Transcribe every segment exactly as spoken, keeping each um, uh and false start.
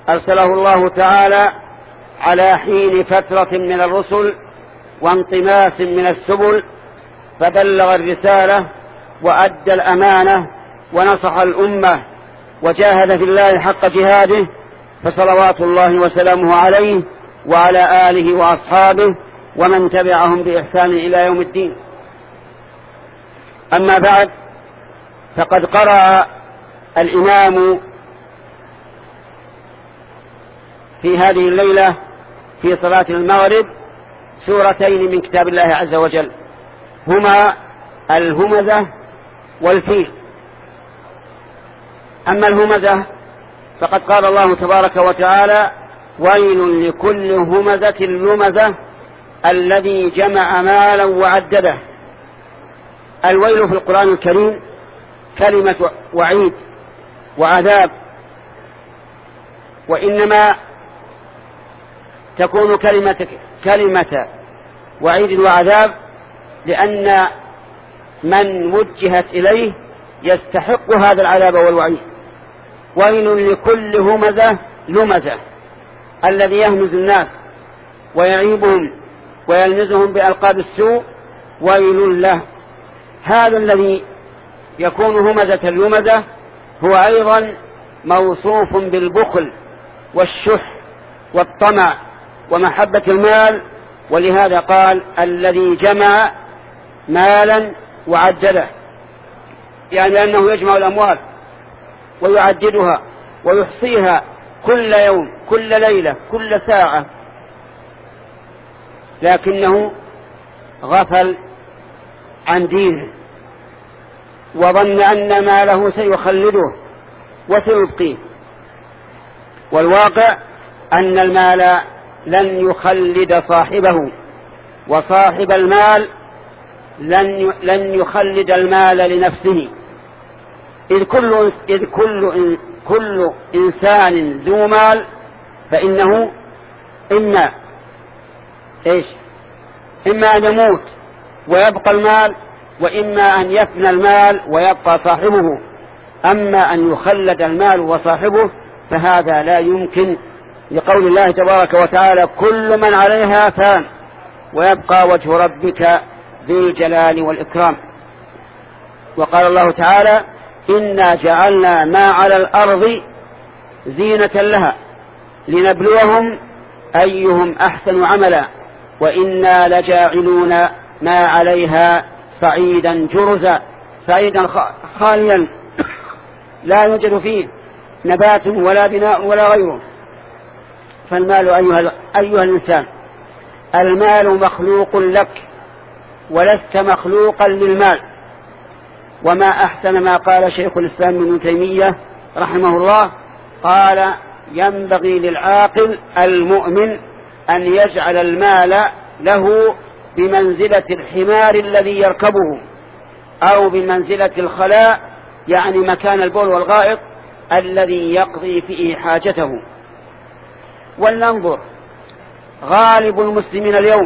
أرسله الله تعالى على حين فترة من الرسل وانطماس من السبل، فبلغ الرسالة وأدى الأمانة ونصح الأمة وجاهد في الله حق جهاده، فصلوات الله وسلامه عليه وعلى آله وأصحابه ومن تبعهم بإحسان إلى يوم الدين. أما بعد، فقد قرأ الإمام في هذه الليلة في صلاة المغرب سورتين من كتاب الله عز وجل، هما الهمزة والفيل. أما الهمزة فقد قال الله تبارك وتعالى: ويل لكل همزة لمزة الذي جمع مالا وعدده. الويل في القرآن الكريم كلمة وعيد وعذاب، وإنما تكون كلمة كلمة وعيد وعذاب لأن من وجهت إليه يستحق هذا العذاب والوعيد. ويل لكل همزة لمزة الذي يهمز الناس ويعيبهم ويلمزهم بألقاب السوء، ويل له. هذا الذي يكون همزة لمزة هو أيضا موصوف بالبخل والشح والطمع ومحبة المال، ولهذا قال: الذي جمع مالا وعدده، يعني أنه يجمع الأموال ويعددها ويحصيها كل يوم كل ليلة كل ساعة، لكنه غفل عن دينه وظن أن ماله سيخلده وسيبقيه، والواقع أن المال لن يخلد صاحبه، وصاحب المال لن لن يخلد المال لنفسه، إذ كل إذ كل كل إنسان ذو مال فإنه إما إيش إما أن يموت ويبقى المال، وإما أن يفنى المال ويبقى صاحبه. أما أن يخلد المال وصاحبه فهذا لا يمكن، لقول الله تبارك وتعالى: كل من عليها فان ويبقى وجه ربك ذي الجلال والإكرام. وقال الله تعالى: إنا جعلنا ما على الأرض زينة لها لنبلوهم أيهم أحسن عملا وإنا لجاعلون ما عليها صعيدا جرزا، صعيدا خاليا لا يوجد فيه نبات ولا بناء ولا غيره. فالمال أيها, أيها الإنسان، المال مخلوق لك ولست مخلوقا للمال. وما أحسن ما قال شيخ الإسلام ابن تيمية رحمه الله، قال: ينبغي للعاقل المؤمن أن يجعل المال له بمنزلة الحمار الذي يركبه، أو بمنزلة الخلاء، يعني مكان البول والغائط الذي يقضي فيه حاجته. ولننظر، غالب المسلمين اليوم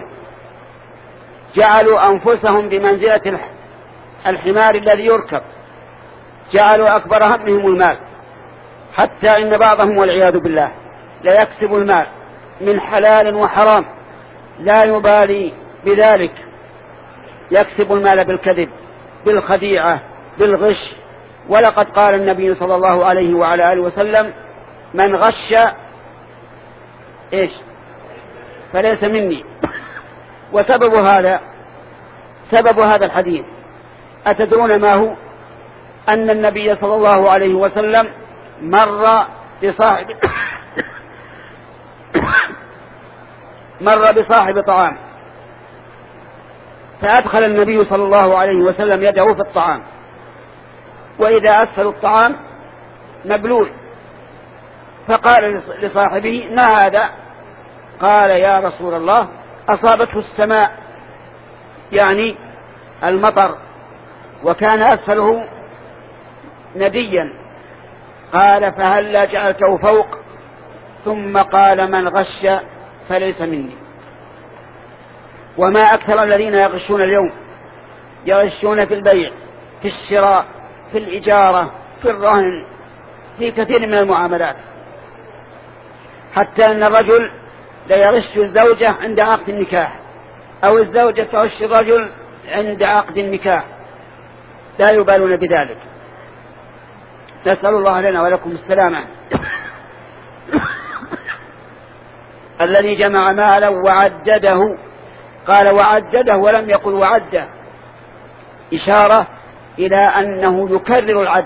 جعلوا أنفسهم بمنزلة الحمار الذي يركب، جعلوا أكبر همهم المال، حتى إن بعضهم والعياذ بالله لا يكسب المال من حلال وحرام، لا يبالي بذلك، يكسب المال بالكذب بالخديعة بالغش. ولقد قال النبي صلى الله عليه وعلى آله وسلم: من غش إيش فليس مني. وسبب هذا سبب هذا الحديث أتدرون ما هو؟ أن النبي صلى الله عليه وسلم مر بصاحب مر بصاحب طعام، فأدخل النبي صلى الله عليه وسلم يده في الطعام، وإذا أسفل الطعام مبلول، فقال لصاحبه: ما هذا؟ قال: يا رسول الله، أصابته السماء، يعني المطر، وكان أسفله نديا. قال: فهلا جعلته فوق؟ ثم قال: من غش فليس مني. وما أكثر الذين يغشون اليوم، يغشون في البيع، في الشراء، في الإجارة، في الرهن، في كثير من المعاملات. حتى أن الرجل ليغش الزوجة عند عقد النكاح، أو الزوجة تغش الرجل عند عقد النكاح، لا يبالون بذلك. نسأل الله لنا ولكم السلامة. الذي جمع مالا وعدده، قال وعدده ولم يقل وعده، إشارة إلى أنه يكرر العد،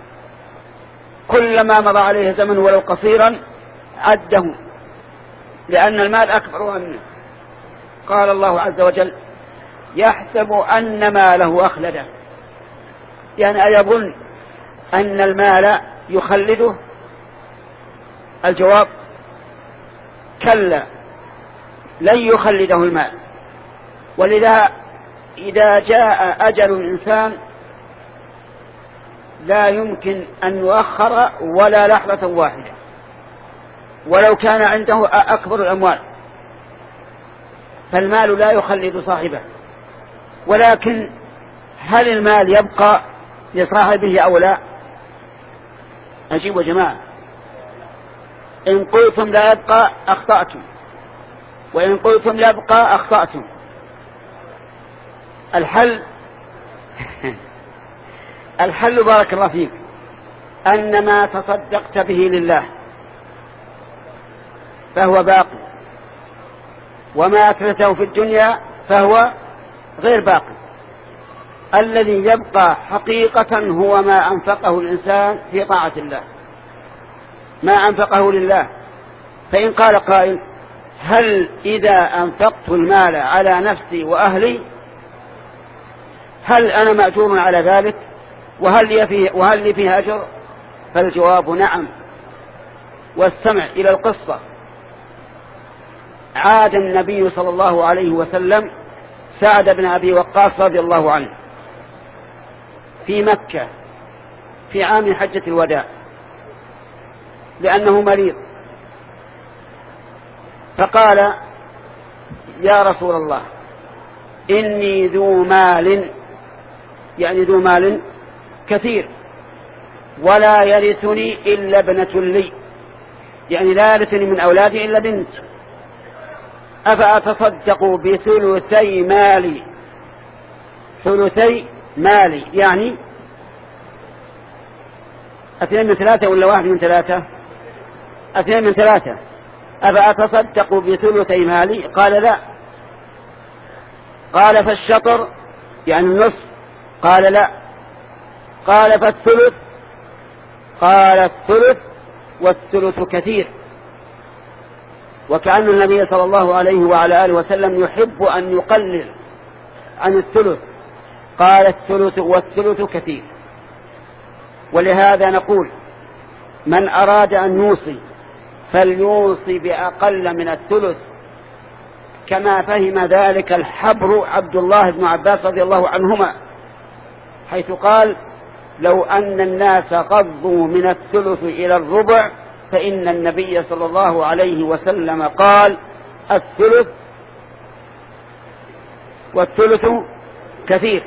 كلما مضى عليه زمن ولو قصيرا عده، لأن المال أكبر منه. قال الله عز وجل يحسب أن ماله أخلده، يعني أيظن أن المال يخلده؟ الجواب كلا، لن يخلده المال. ولذا إذا جاء أجل الإنسان لا يمكن أن يؤخر ولا لحظة واحدة، ولو كان عنده أكبر الأموال، فالمال لا يخلد صاحبه. ولكن هل المال يبقى لصاحبه أو لا؟ أجيبوا يا جماعة. إن قلتم لا يبقى أخطأتم، وإن قلتم يبقى أخطأتم. الحل الحل بارك الله فيك أن ما تصدقت به لله فهو باقي، وما أكلته في الدنيا فهو غير باقي. الذي يبقى حقيقة هو ما أنفقه الإنسان في طاعة الله، ما أنفقه لله. فإن قال قائل هل إذا أنفقت المال على نفسي وأهلي هل أنا مأجور على ذلك، وهل لي فيه, وهل لي فيه أجر؟ فالجواب نعم. واستمع إلى القصة. عاد النبي صلى الله عليه وسلم سعد بن أبي وقاص رضي الله عنه في مكة في عام حجة الوداع لأنه مريض، فقال يا رسول الله إني ذو مال، يعني ذو مال كثير، ولا يرثني إلا ابنة لي، يعني لا يرثني من أولادي إلا بنت، أفأتصدق بثلثي مالي، ثلثي مالي يعني اثنين من ثلاثة ولا واحد من ثلاثة؟ اثنين من ثلاثة. أفأتصدق بثلثي مالي؟ قال لا. قال فالشطر يعني النصف؟ قال لا. قال فالثلث؟ قال الثلث، والثلث كثير. وكأن النبي صلى الله عليه وعلى آله وسلم يحب أن يقلل عن الثلث. قال الثلث والثلث كثير. ولهذا نقول من أراد أن يوصي فليوصي بأقل من الثلث، كما فهم ذلك الحبر عبد الله بن عباس رضي الله عنهما، حيث قال لو أن الناس غضوا من الثلث إلى الربع فإن النبي صلى الله عليه وسلم قال الثلث والثلث كثير.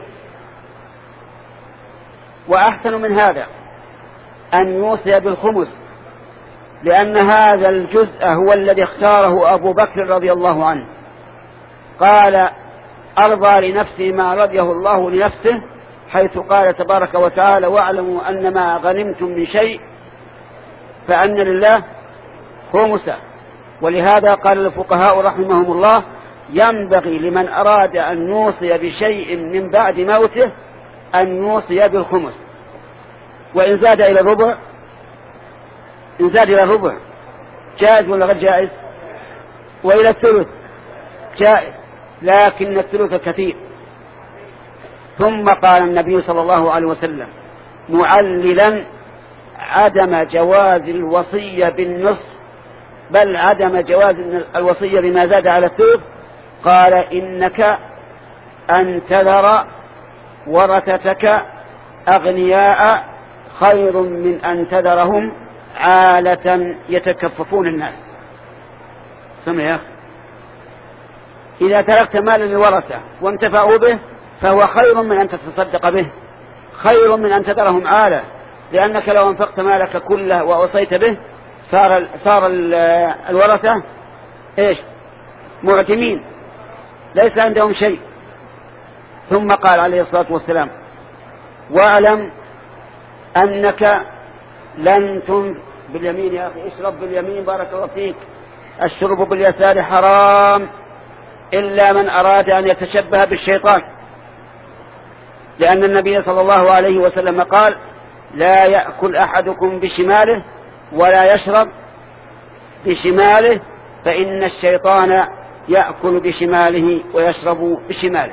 وأحسن من هذا أن يوصي بالخمس، لأن هذا الجزء هو الذي اختاره أبو بكر رضي الله عنه، قال أرضى لنفسي ما رضيه الله لنفسه، حيث قال تبارك وتعالى واعلموا أن ما غنمتم من شيء فأن لله خمسه. ولهذا قال الفقهاء رحمهم الله ينبغي لمن أراد أن يوصي بشيء من بعد موته أن يوصي بالخمس، وإن زاد إلى الربع، إن زاد إلى الربع جائز ولا غير جائز؟ وإلى الثلث جائز، لكن الثلث كثير. ثم قال النبي صلى الله عليه وسلم معللا عدم جواز الوصية بالنصف، بل عدم جواز الوصية بما زاد على الثلث، قال إنك أن تذر ورثتك أغنياء خير من أن تذرهم عالة يتكففون الناس. سمع يا أخي، إذا تركت مالا للورثة وانتفعوا به فهو خير من أن تتصدق به، خير من أن تذرهم عالة، لأنك لو انفقت مالك كله وأوصيت به صار صار الورثة ايش؟ معتمين، ليس عندهم شيء. ثم قال عليه الصلاة والسلام: واعلم أنك لن تنفق باليمين. يا أخي اشرب باليمين بارك الله فيك. الشرب باليسار حرام إلا من أراد أن يتشبه بالشيطان، لأن النبي صلى الله عليه وسلم قال: لا يأكل أحدكم بشماله ولا يشرب بشماله، فإن الشيطان يأكل بشماله ويشرب بشماله.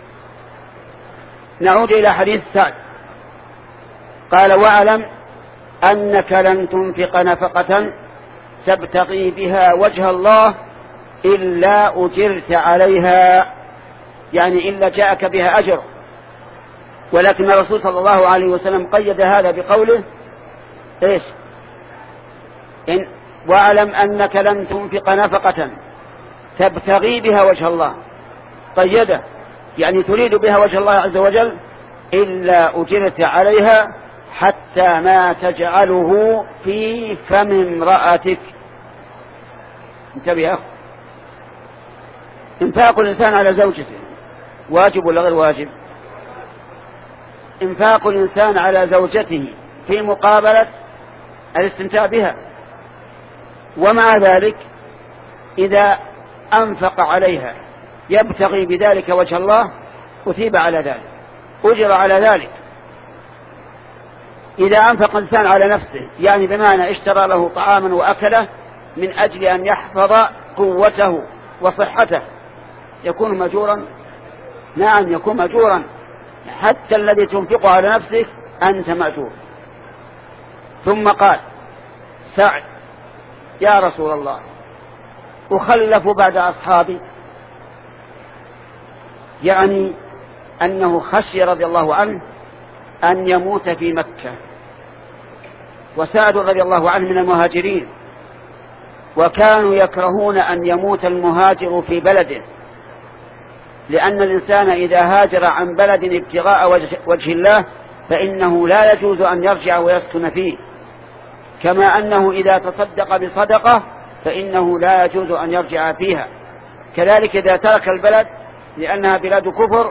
نعود إلى حديث سعد. قال: واعلم أنك لن تنفق نفقة تبتغي بها وجه الله إلا أجرت عليها، يعني إلا جاءك بها أجر. ولكن الرسول صلى الله عليه وسلم قيد هذا بقوله إيش؟ إن واعلم أنك لن تنفق نفقة تبتغي بها وجه الله، قيده يعني تريد بها وجه الله عز وجل إلا أجرت عليها حتى ما تجعله في فم امرأتك. انتبه يا أخي، انفاق الإنسان على زوجته واجب ولا غير واجب؟ انفاق الإنسان على زوجته في مقابلة الاستمتاع بها، ومع ذلك إذا أنفق عليها يبتغي بذلك وجه الله أثيب على ذلك، أجر على ذلك. إذا أنفق الإنسان على نفسه يعني بمعنى اشترى له طعاما وأكله من أجل أن يحفظ قوته وصحته يكون مأجورا. نعم يكون مأجورا، حتى الذي تنفقه على نفسك أنت مأجور. ثم قال سعد: يا رسول الله أخلف بعد أصحابي، يعني أنه خشي رضي الله عنه أن يموت في مكة. وسعد رضي الله عنه من المهاجرين، وكانوا يكرهون أن يموت المهاجر في بلده، لأن الإنسان إذا هاجر عن بلد ابتغاء وجه الله فإنه لا يجوز أن يرجع ويسكن فيه، كما أنه إذا تصدق بصدقة فإنه لا يجوز أن يرجع فيها. كذلك إذا ترك البلد لأنها بلاد كفر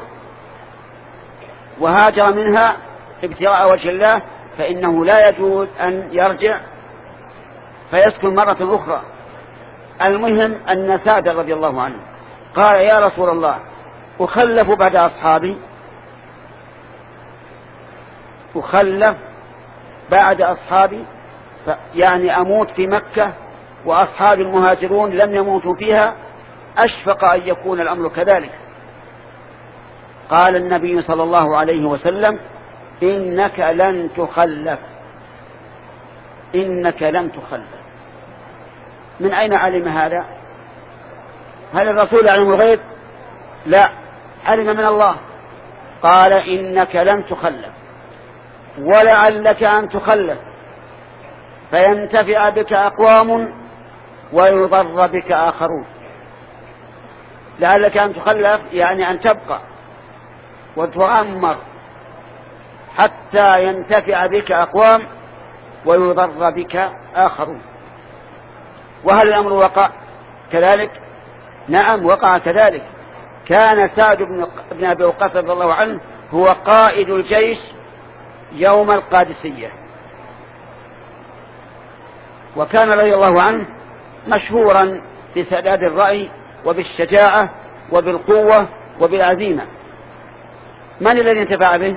وهاجر منها ابتغاء وجه الله فإنه لا يجوز أن يرجع فيسكن مرة أخرى. المهم أن سعد رضي الله عنه قال: يا رسول الله أخلف بعد أصحابي، أخلف بعد أصحابي يعني أموت في مكة وأصحاب المهاجرون لم يموتوا فيها، أشفق أن يكون الأمر كذلك. قال النبي صلى الله عليه وسلم: إنك لن تخلف، إنك لن تخلف. من أين علم هذا؟ هل الرسول يعلم الغيب؟ لا، علم من الله. قال: إنك لن تخلف، ولعلك أن تخلف فينتفع بك أقوام ويضر بك آخرون. لعلك أن تخلف يعني أن تبقى وتعمر حتى ينتفع بك أقوام ويضر بك آخرون. وهل الأمر وقع كذلك؟ نعم وقع كذلك. كان سعد بن أبي وقاص رضي الله عنه هو قائد الجيش يوم القادسية، وكان رضي الله عنه مشهورا بسداد الرأي وبالشجاعة وبالقوة وبالعزيمة. من الذي انتفع به؟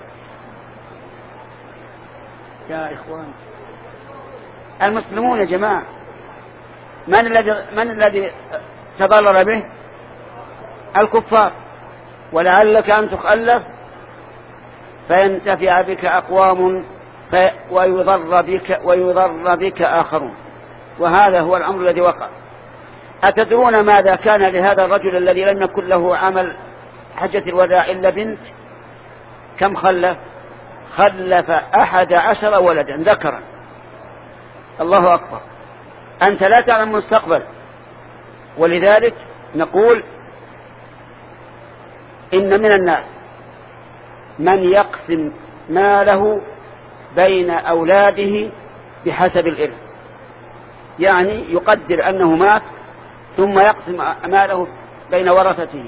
يا إخوان المسلمون يا جماعة. من الذي من الذي تضرر به؟ الكفار. ولعلك أن تخلف فينتفع بك أقوام ويضر بك ويضر بك آخرون. وهذا هو الأمر الذي وقع. أتدرون ماذا كان لهذا الرجل الذي لم يكن له عمل حجة الوداع إلا بنت؟ كم خلف؟ خلف أحد عشر ولدا ذكرا. الله أكبر. أنت لا تعلم المستقبل، ولذلك نقول إن من الناس من يقسم ماله بين أولاده بحسب الإرث، يعني يقدر أنه مات ثم يقسم ماله بين ورثته.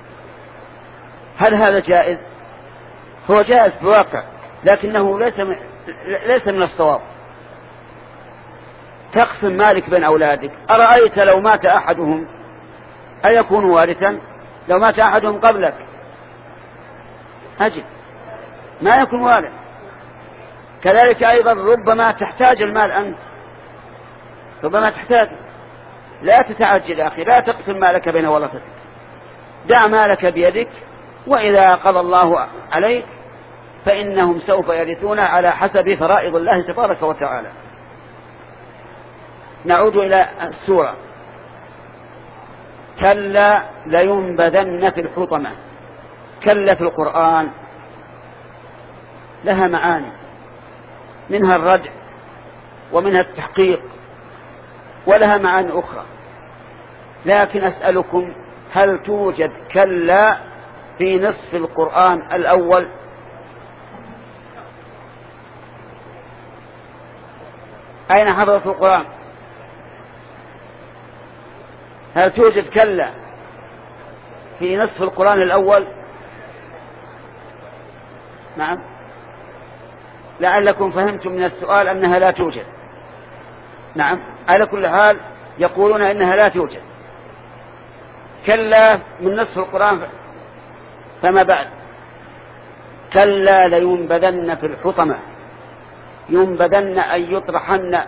هل هذا جائز؟ هو جائز في الواقع، لكنه ليس من, ليس من الصواب. تقسم مالك بين أولادك. أرأيت لو مات أحدهم أيكون وارثا؟ لو مات أحدهم قبلك أجل ما يكون وارث. كذلك أيضا ربما تحتاج المال أنت، ربما تحتاج. لا تتعجل أخي، لا تقسم مالك بين ورثتك، دع مالك بيدك، وإذا قضى الله عليك فإنهم سوف يرثون على حسب فرائض الله تبارك وتعالى. نعود إلى السورة. كلا لينبذن في الحطمة. كلا في القرآن لها معاني، منها الردع ومنها التحقيق، ولها معاني أخرى. لكن أسألكم، هل توجد كلا في نصف القرآن الأول؟ أين حضرت القرآن؟ هل توجد كلا في نصف القرآن الأول؟ نعم. لعلكم فهمتم من السؤال أنها لا توجد. نعم، على كل حال يقولون إنها لا توجد كلا من نصف القرآن فما بعد. كلا لينبذن في الحطمة. ينبذن أن يطرحن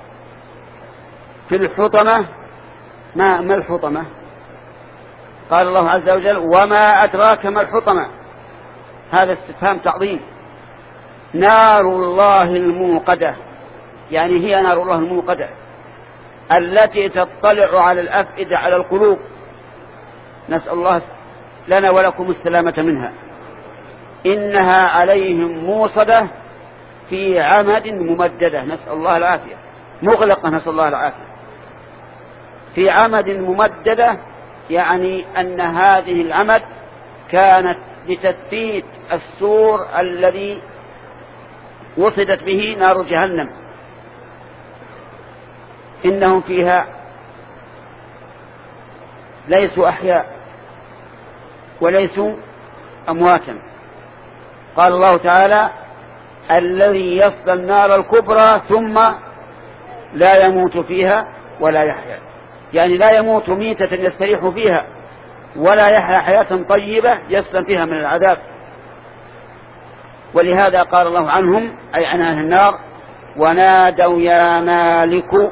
في الحطمة. ما ما الحطمة؟ قال الله عز وجل: وما أدراك ما الحطمة. هذا استفهام تعظيم. نار الله الموقدة، يعني هي نار الله الموقدة التي تطلع على الأفئدة، على القلوب. نسأل الله لنا ولكم السلامة منها. إنها عليهم موصدة في عمد ممددة. نسأل الله العافية. مغلقة، نسأل الله العافية. في عمد ممددة، يعني أن هذه العمد كانت لتثبيت السور الذي وصدت به نار جهنم. إنهم فيها ليسوا أحياء وليسوا أمواتا. قال الله تعالى: الذي يصلى النار الكبرى ثم لا يموت فيها ولا يحيا. يعني لا يموت ميتة يستريح فيها، ولا يحيا حياة طيبة يسلم فيها من العذاب. ولهذا قال الله عنهم، أي عن أهل النار: ونادوا يا مالك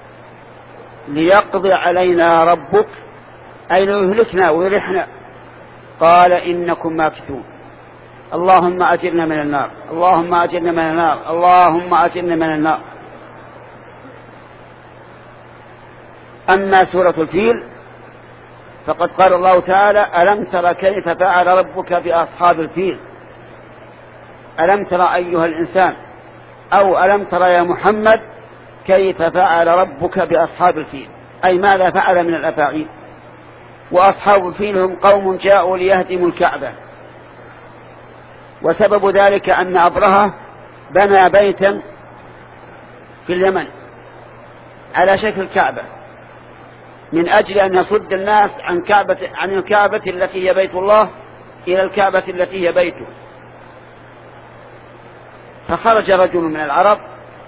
ليقضي علينا ربك، أي ليهلكنا ويرحنا. قال: إنكم ماكثون. اللهم أجرنا من النار، اللهم أجرنا من النار، اللهم أجرنا من النار. أما سورة الفيل فقد قال الله تعالى: ألم تر كيف فعل ربك بأصحاب الفيل. ألم تر أيها الإنسان، أو ألم تر يا محمد كيف فعل ربك بأصحاب الفيل، أي ماذا فعل من الأفاعيل. وأصحاب الفيل هم قوم جاءوا ليهدموا الكعبة، وسبب ذلك أن أبرهة بنى بيتا في اليمن على شكل الكعبة من أجل أن يصد الناس عن كعبة عن الكعبة التي هي بيت الله إلى الكعبة التي هي بيته. فخرج رجل من العرب،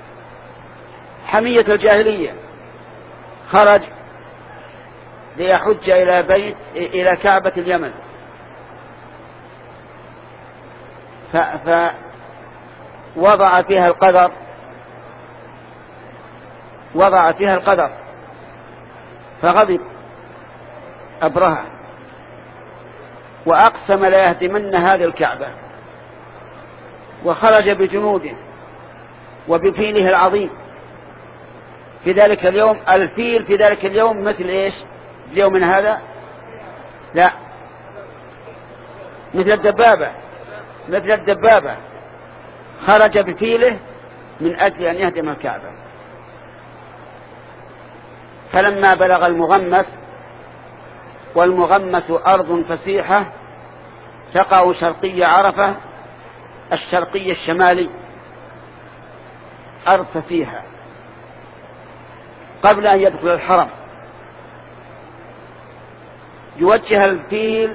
حمية الجاهلية، خرج ليحج إلى بيت إلى كعبة اليمن، فوضع فيها القدر وضع فيها القدر فغضب أبرهة وأقسم لا يهدمن هذه الكعبة، وخرج بجنوده وبفيله العظيم في ذلك اليوم. الفيل في ذلك اليوم مثل إيش اليوم من هذا؟ لا، مثل الدبابة مثل الدبابة خرج بفيله من أجل أن يهدم الكعبة. فلما بلغ المغمس، والمغمس أرض فسيحة تقع شرقي عرفة الشرقي الشمالي، أرض فسيحة. قبل أن يدخل الحرم يوجه الفيل،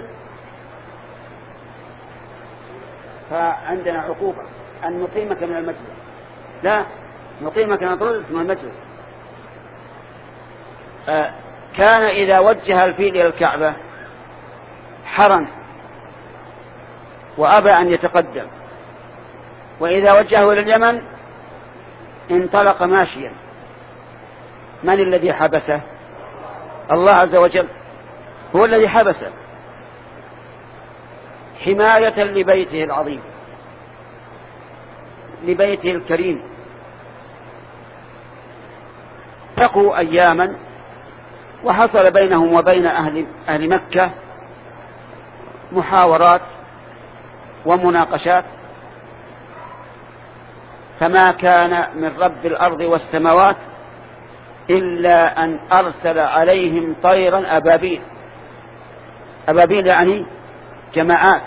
فعندنا عقوبة أن نقيمك من المجلس، لا نقيمك نطردك من المجلس. كان إذا وجه الفيل إلى الكعبة حرم وأبى أن يتقدم، وإذا وجهه إلى اليمن انطلق ماشيا. من الذي حبسه؟ الله عز وجل هو الذي حبسه حماية لبيته العظيم، لبيته الكريم. تقوا أياما وحصل بينهم وبين أهل, أهل مكة محاورات ومناقشات، فما كان من رب الأرض والسماوات إلا أن أرسل عليهم طيرا أبابيل. أبابيل يعني جماعات،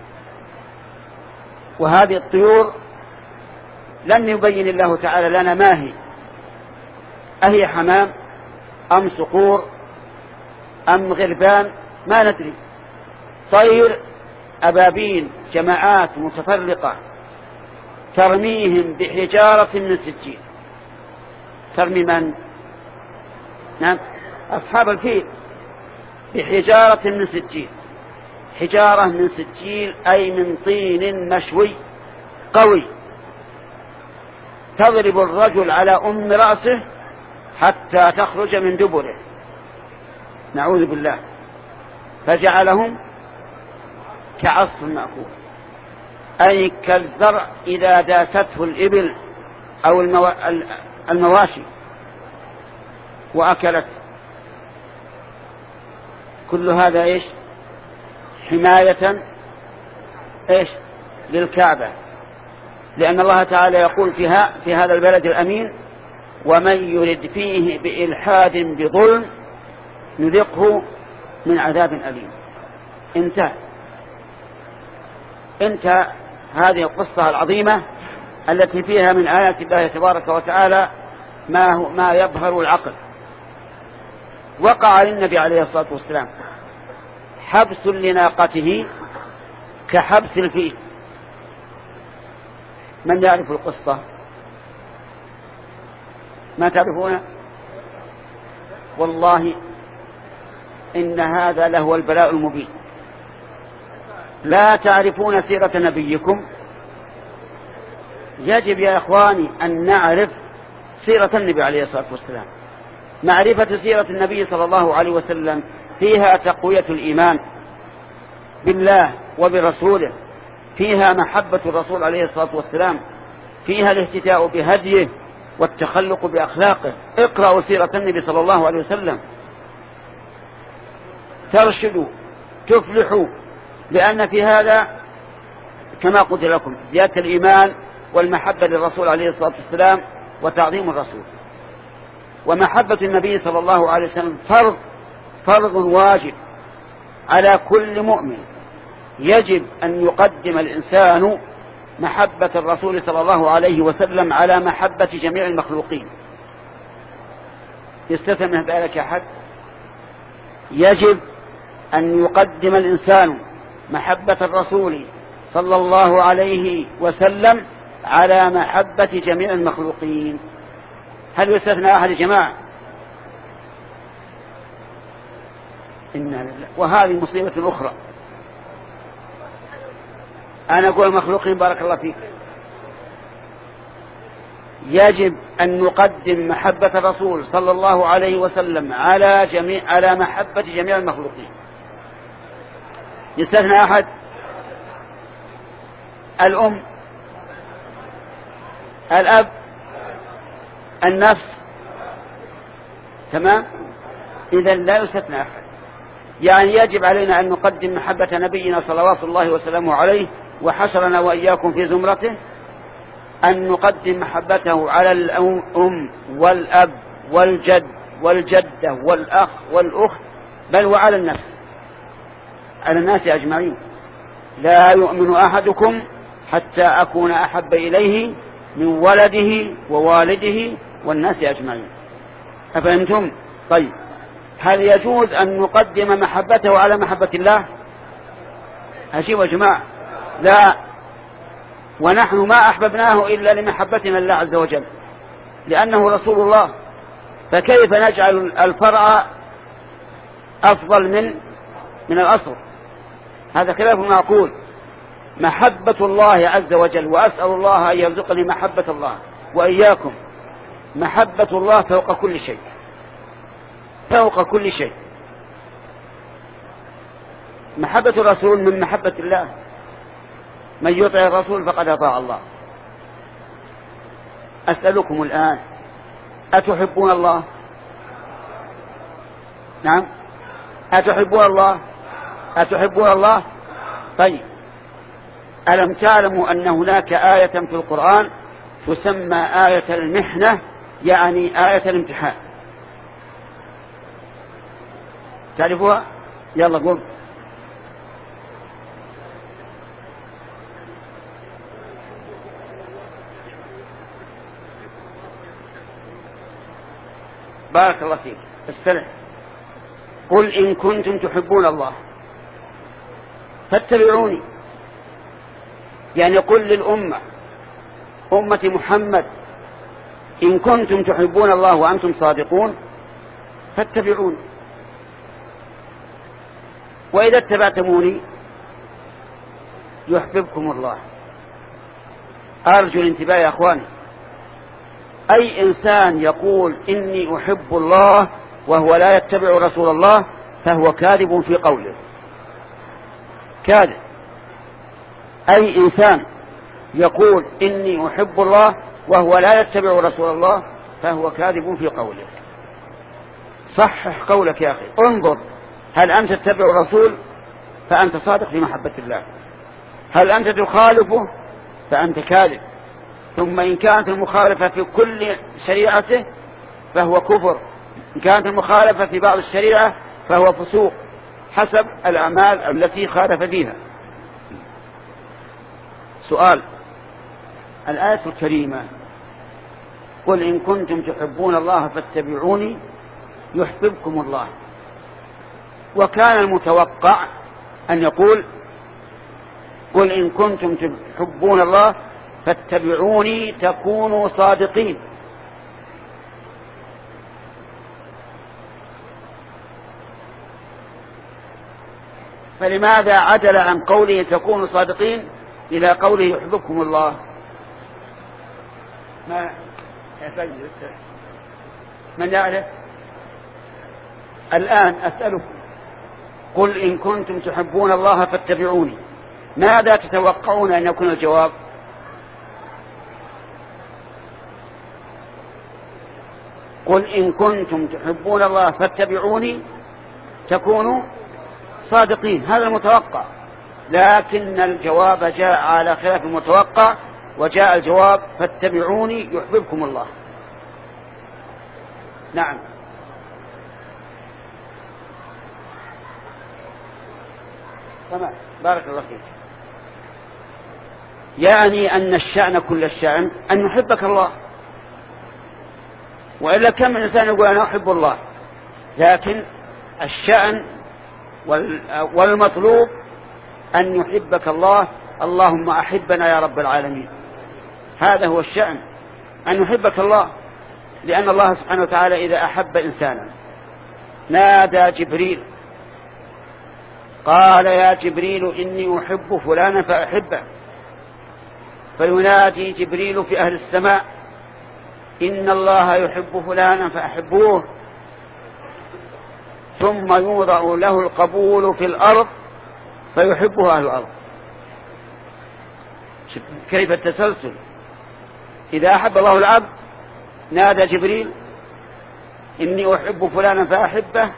وهذه الطيور لم يبين الله تعالى لنا ما هي، أهي حمام أم صقور أم غربان ما ندري. طير أبابيل جماعات متفرقة ترميهم بحجارة من سجيل. ترمي من؟ نعم أصحاب الفيل بحجارة من سجيل. حجارة من سجيل أي من طين مشوي قوي، تضرب الرجل على أم رأسه حتى تخرج من دبره، نعوذ بالله. فجعلهم كعصف مأكول، أي كالزرع إذا داسته الإبل أو المواشي وأكلت. كل هذا إيش؟ حماية إيش؟ للكعبة، لأن الله تعالى يقول فيها في هذا البلد الأمين: ومن يرد فيه بإلحاد بظلم نذقه من عذاب أليم. انتهى انتهى هذه القصة العظيمة التي فيها من آيات الله تبارك وتعالى ما هو ما يبهر العقل. وقع للنبي عليه الصلاة والسلام حبس لناقته كحبس الفيل. من يعرف القصة؟ ما تعرفون؟ والله إن هذا لهو البلاء المبين. لا تعرفون سيرة نبيكم؟ يجب يا إخواني أن نعرف سيرة النبي عليه الصلاة والسلام. معرفة سيرة النبي صلى الله عليه وسلم فيها تقوية الإيمان بالله وبرسوله، فيها محبة الرسول عليه الصلاة والسلام، فيها الاهتداء بهديه والتخلق بأخلاقه. اقرأوا سيرة النبي صلى الله عليه وسلم ترشدوا تفلحوا، لأن في هذا كما قلت لكم زيادة الإيمان والمحبة للرسول عليه الصلاة والسلام وتعظيم الرسول. ومحبة النبي صلى الله عليه وسلم فرض فرض واجب على كل مؤمن. يجب أن يقدم الإنسان محبة الرسول صلى الله عليه وسلم على محبة جميع المخلوقين. يستثنى من ذلك أحد؟ يجب أن يقدم الإنسان محبة الرسول صلى الله عليه وسلم على محبة جميع المخلوقين. هل يستثنى أحد جماعة؟ إنا لله. وهذه مصيبة أخرى. أنا أقول المخلوقين بارك الله فيك. يجب أن نقدم محبة الرسول صلى الله عليه وسلم على جميع على محبة جميع المخلوقين. يستثنى أحد؟ الأم، الأب، النفس، تمام؟ إذن لا يستثنى أحد. يعني يجب علينا أن نقدم محبة نبينا صلوات الله وسلامه عليه، وحشرنا وإياكم في زمرته، أن نقدم محبته على الأم والأب والجد والجدة والأخ والأخت، بل وعلى النفس، على الناس أجمعين. لا يؤمن أحدكم حتى أكون أحب إليه من ولده ووالده والناس أجمعين. أفهمتم؟ طيب، هل يجوز أن نقدم محبته على محبة الله؟ أجيب يا جماعة، لا، ونحن ما أحببناه إلا لمحبتنا الله عز وجل لأنه رسول الله، فكيف نجعل الفرع أفضل من من الأصل؟ هذا خلاف معقول. محبة الله عز وجل، وأسأل الله أن يرزقني محبة الله وإياكم. محبة الله فوق كل شيء، فوق كل شيء. محبة الرسول من محبة الله، من يطع الرسول فقد أطاع الله. أسألكم الآن، أتحبون الله؟ نعم، أتحبون الله؟ أتحبون الله؟ طيب، ألم تعلموا أن هناك آية في القرآن تسمى آية المحنة، يعني آية الامتحان؟ تعرفوها؟ يلا قول. بارك الله فيك، استمع. قل إن كنتم تحبون الله فاتبعوني، يعني قل للأمة، أمة محمد، إن كنتم تحبون الله وأنتم صادقون فاتبعوني، وإذا اتبعتموني يحببكم الله. أرجو الانتباه يا أخواني. أي إنسان يقول إني أحب الله وهو لا يتبع رسول الله فهو كاذب في قوله، كاذب. أي إنسان يقول إني أحب الله وهو لا يتبع رسول الله فهو كاذب في قوله. صحح قولك يا أخي، انظر، هل أنت تتبع الرسول فأنت صادق في محبة الله، هل أنت تخالفه فأنت كاذب. ثم إن كانت المخالفة في كل شريعته فهو كفر، إن كانت المخالفة في بعض الشريعة فهو فسوق حسب الأعمال التي خالف فيها. سؤال، الآية الكريمة قل إن كنتم تحبون الله فاتبعوني يحببكم الله، وكان المتوقع أن يقول قل إن كنتم تحبون الله فاتبعوني تكونوا صادقين. فلماذا عدل عن قوله تكونوا صادقين إلى قوله يحببكم الله؟ ما من يعرف؟ الآن أسألكم، قل إن كنتم تحبون الله فاتبعوني، ماذا تتوقعون أن يكون الجواب؟ قل إن كنتم تحبون الله فاتبعوني تكونوا صادقين، هذا المتوقع، لكن الجواب جاء على خلاف المتوقع، وجاء الجواب فاتبعوني يحببكم الله. نعم، تمام، بارك الله فيك. يعني أن الشأن كل الشأن أن يحبك الله، وإلا كم من إنسان يقول أنا أحب الله، لكن الشأن والمطلوب أن يحبك الله. اللهم أحبنا يا رب العالمين، هذا هو الشأن، أن يحبك الله، لأن الله سبحانه وتعالى إذا أحب إنسانا نادى جبريل قال يا جبريل إني أحب فلانا فأحبه، فينادي جبريل في أهل السماء إن الله يحب فلانا فأحبوه، ثم يوضع له القبول في الأرض فيحبه أهل الأرض. كيف التسلسل؟ إذا أحب الله العبد نادى جبريل إني أحب فلانا فأحبه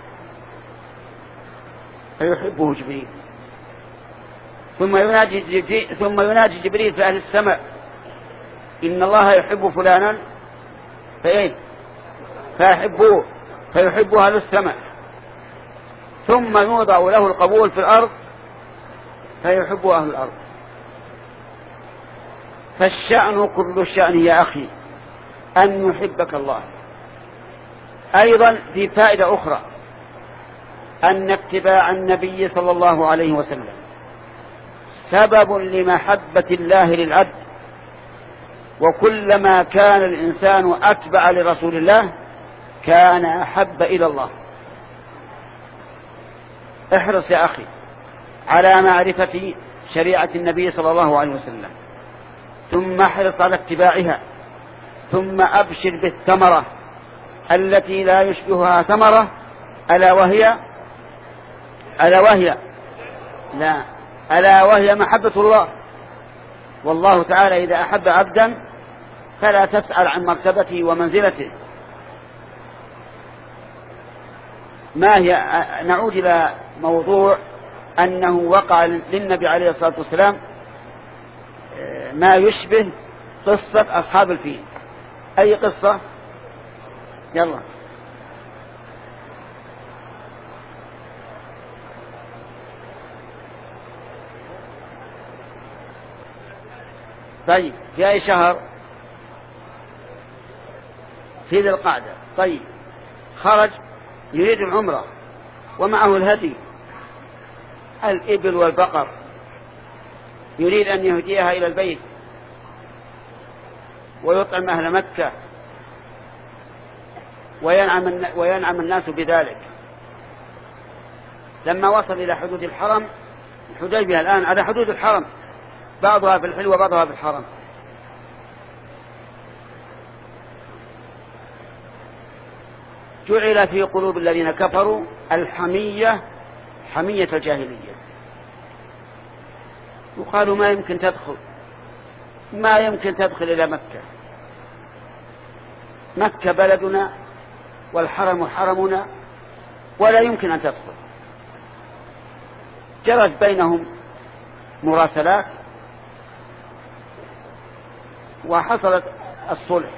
فيحبه جبريل، ثم ينادي جبريل, ثم ينادي جبريل في أهل السماء إن الله يحب فلانا فإيه فأحبوه فيحبه أهل السماء، ثم يوضع له القبول في الأرض فيحبه أهل الأرض. فالشأن كل الشأن يا أخي أن يحبك الله، أيضا في فائدة أخرى، أن اتباع النبي صلى الله عليه وسلم سبب لمحبة الله للعبد، وكلما كان الإنسان أتبع لرسول الله كان أحب إلى الله. احرص يا أخي على معرفة شريعة النبي صلى الله عليه وسلم، ثم احرص على اتباعها، ثم أبشر بالثمرة التي لا يشبهها ثمرة، ألا وهي ألا وهي لا ألا وهي محبة الله. والله تعالى إذا أحب عبدا فلا تسأل عن مرتبته ومنزلته. ما هي؟ نعود إلى موضوع أنه وقع للنبي عليه الصلاة والسلام ما يشبه قصة أصحاب الفيل. أي قصة؟ يلا. طيب في أي شهر؟ في ذي القعدة. طيب خرج يريد العمرة ومعه الهدي الإبل والبقر، يريد أن يهديها إلى البيت ويطعم أهل مكة وينعم, وينعم الناس بذلك. لما وصل إلى حدود الحرم، الحديبية الآن على حدود الحرم، بعضها في الحل وبعضها في الحرم، جعل في قلوب الذين كفروا الحمية، حمية الجاهلية، وقالوا ما يمكن تدخل ما يمكن تدخل إلى مكة، مكة بلدنا والحرم حرمنا ولا يمكن أن تدخل. جرت بينهم مراسلات وحصلت الصلح،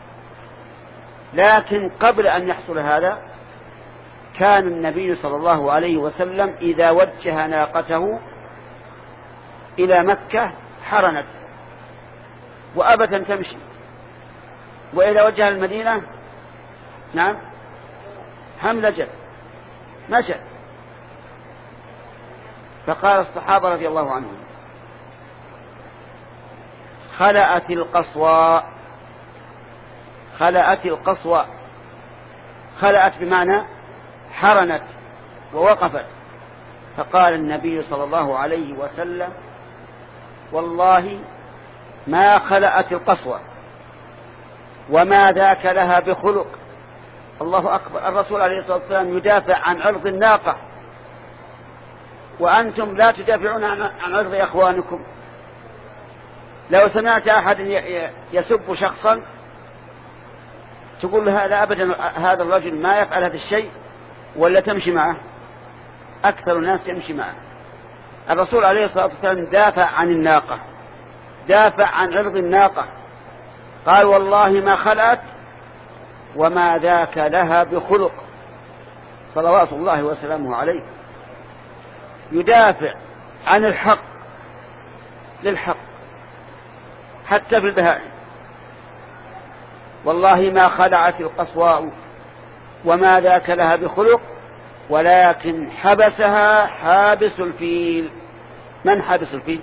لكن قبل أن يحصل هذا كان النبي صلى الله عليه وسلم إذا وجه ناقته إلى مكة حرنت وأبت أن تمشي، وإذا وجه المدينة نعم هملجت مشت. فقال الصحابة رضي الله عنهم خلأت القصوى، خلأت القصوى، خلأت بمعنى حرنت ووقفت. فقال النبي صلى الله عليه وسلم والله ما خلأت القصوى وما ذاك لها بخلق. الله أكبر. الرسول عليه الصلاة والسلام يدافع عن عرض الناقة، وأنتم لا تدافعون عن عرض أخوانكم. لو سمعت أحد يسب شخصا تقول له لا أبدا هذا الرجل ما يفعل هذا الشيء، ولا تمشي معه؟ أكثر الناس يمشي معه. الرسول عليه الصلاة والسلام دافع عن الناقة، دافع عن عرض الناقة، قال والله ما خلأت وما ذاك لها بخلق، صلوات الله وسلامه عليه. يدافع عن الحق للحق حتى في البهائم. والله ما خلعت القصواء وما ذاك لها بخلق ولكن حبسها حابس الفيل. من حابس الفيل؟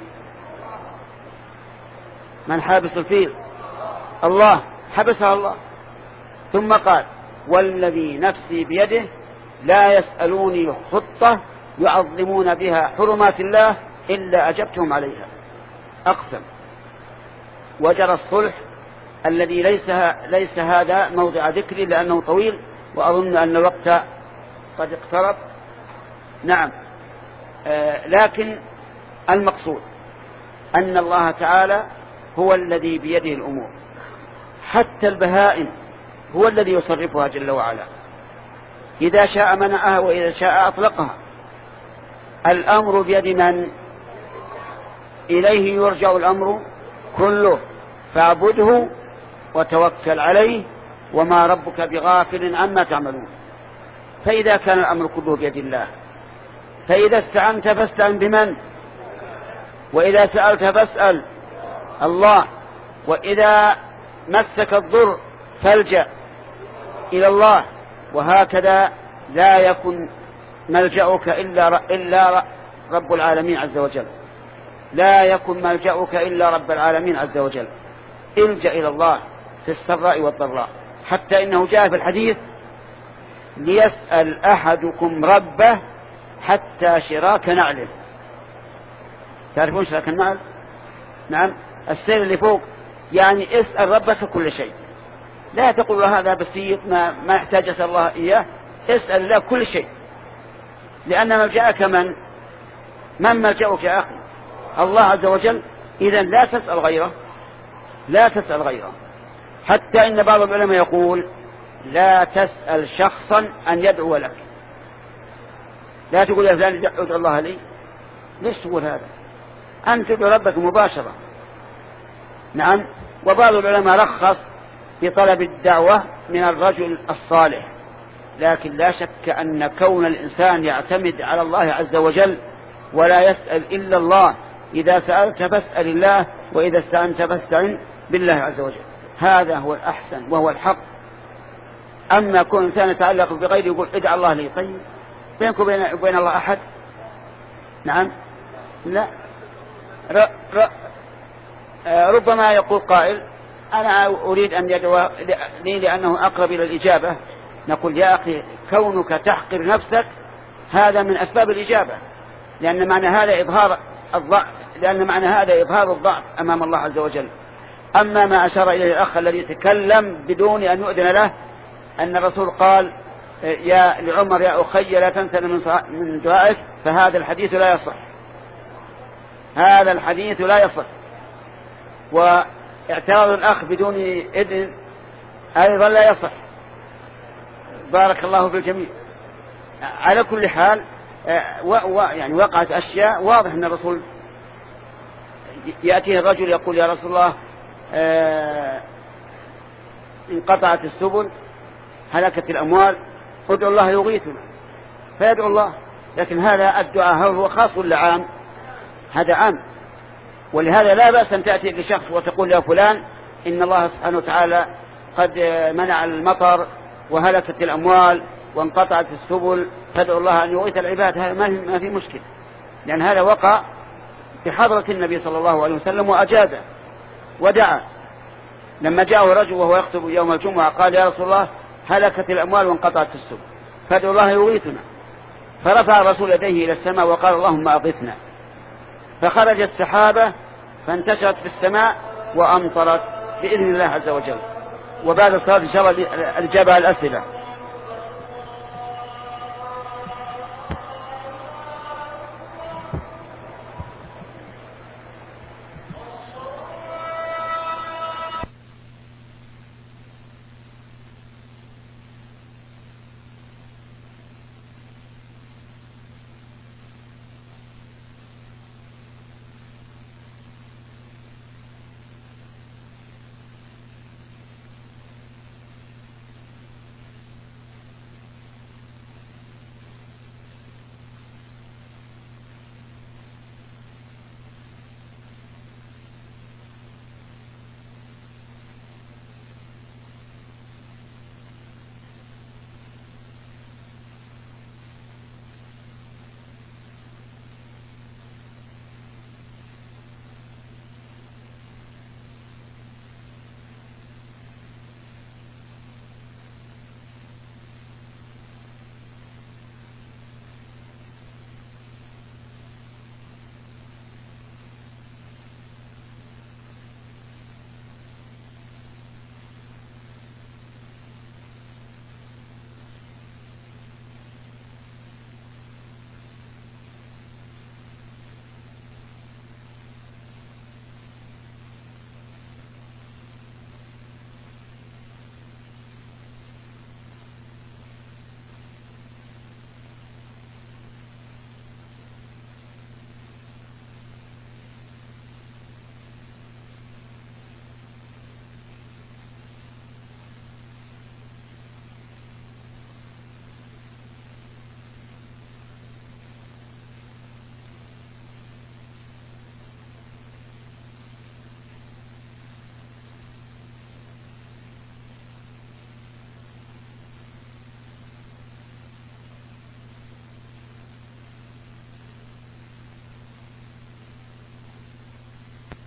من حابس الفيل؟ الله، حبسها الله. ثم قال والذي نفسي بيده لا يسألوني خطة يعظمون بها حرمات الله إلا أجبتهم عليها. أقسم. وجرى الصلح الذي ليس, ليس هذا موضع ذكري لأنه طويل، وأظن أن الوقت قد اقترب. نعم. آه لكن المقصود أن الله تعالى هو الذي بيده الأمور، حتى البهائم هو الذي يصرفها جل وعلا، إذا شاء منعها وإذا شاء أطلقها. الأمر بيد من؟ إليه يرجع الأمر كله، فاعبده وتوكل عليه وما ربك بغافل عما تعملون. فإذا كان الأمر كله بيد الله، فإذا استعنت فاستعن بمن؟ وإذا سألت فاسأل الله، وإذا مسك الضر فالجأ إلى الله. وهكذا لا يكن ملجأك إلا إلا رب العالمين عز وجل، لا يكن ملجأك إلا رب العالمين عز وجل. الجأ إلى الله في السراء والضراء، حتى إنه جاء في الحديث: ليسأل أحدكم ربه حتى شراك نعله. تعرفون شراك النعل؟ نعم، السير اللي فوق، يعني اسأل ربك كل شيء، لا تقول هذا بسيط ما, ما يحتاج أسأل الله إياه، اسأل الله كل شيء، لأن ملجأك من من ملجأك يا أخي؟ الله عز وجل. إذن لا تسأل غيره، لا تسأل غيره. حتى إن بعض العلماء يقول: لا تسأل شخصا أن يدعو لك، لا تقول يا فلان ادعو الله لي، ليش تقول هذا؟ أنت تدعو ربك مباشرة. نعم. وبعض العلماء رخص في طلب الدعوة من الرجل الصالح، لكن لا شك أن كون الإنسان يعتمد على الله عز وجل ولا يسأل إلا الله، إذا سألت فاسأل الله، وإذا استعنت فاستعن بالله عز وجل، هذا هو الأحسن وهو الحق. أما كون إنسان يتعلق بغيره يقول ادعى الله لي، طيب بينك وبين الله أحد؟ نعم، لا. ر... ر... ربما يقول قائل: أنا أريد أن يدعو لي لأنه أقرب إلى الإجابة. نقول: يا أخي، كونك تحقر نفسك هذا من أسباب الإجابة، لأن معنى هذا إظهار الضعف، لأن معنى هذا إظهار الضعف أمام الله عز وجل. أما ما أشار إليه الأخ الذي تكلم بدون أن يؤذن له، أن الرسول قال يا لعمر: يا أخي لا تنسى من دعائك، فهذا الحديث لا يصح، هذا الحديث لا يصح. واعتراض الأخ بدون إذن أيضا لا يصح. بارك الله في الجميع. على كل حال و و يعني وقعت أشياء واضح أن الرسول يأتيه الرجل يقول: يا رسول الله آه انقطعت السبل، هلكت الأموال، ادعو الله يغيثنا، فيدعو الله. لكن هذا الدعاء هل هو خاص ولا عام؟ هذا عام. ولهذا لا بأس أن تأتي لشخص وتقول: يا فلان إن الله سبحانه وتعالى قد منع المطر وهلكت الأموال وانقطعت السبل، فادعو الله أن يغيث العباد. هذا ما في مشكلة، لأن هذا وقع في حضرة النبي صلى الله عليه وسلم وأجابه ودعا. لما جاءه رجل وهو يخطب يوم الجمعة قال: يا رسول الله هلكت الأموال وانقطعت السبل، فادعو الله يغيثنا. فرفع الرسول يديه إلى السماء وقال: اللهم أغثنا. فخرجت سحابة فانتشرت في السماء وأمطرت بإذن الله عز وجل. وبعد الصلاة إن شاء الله الإجابة على الأسئلة.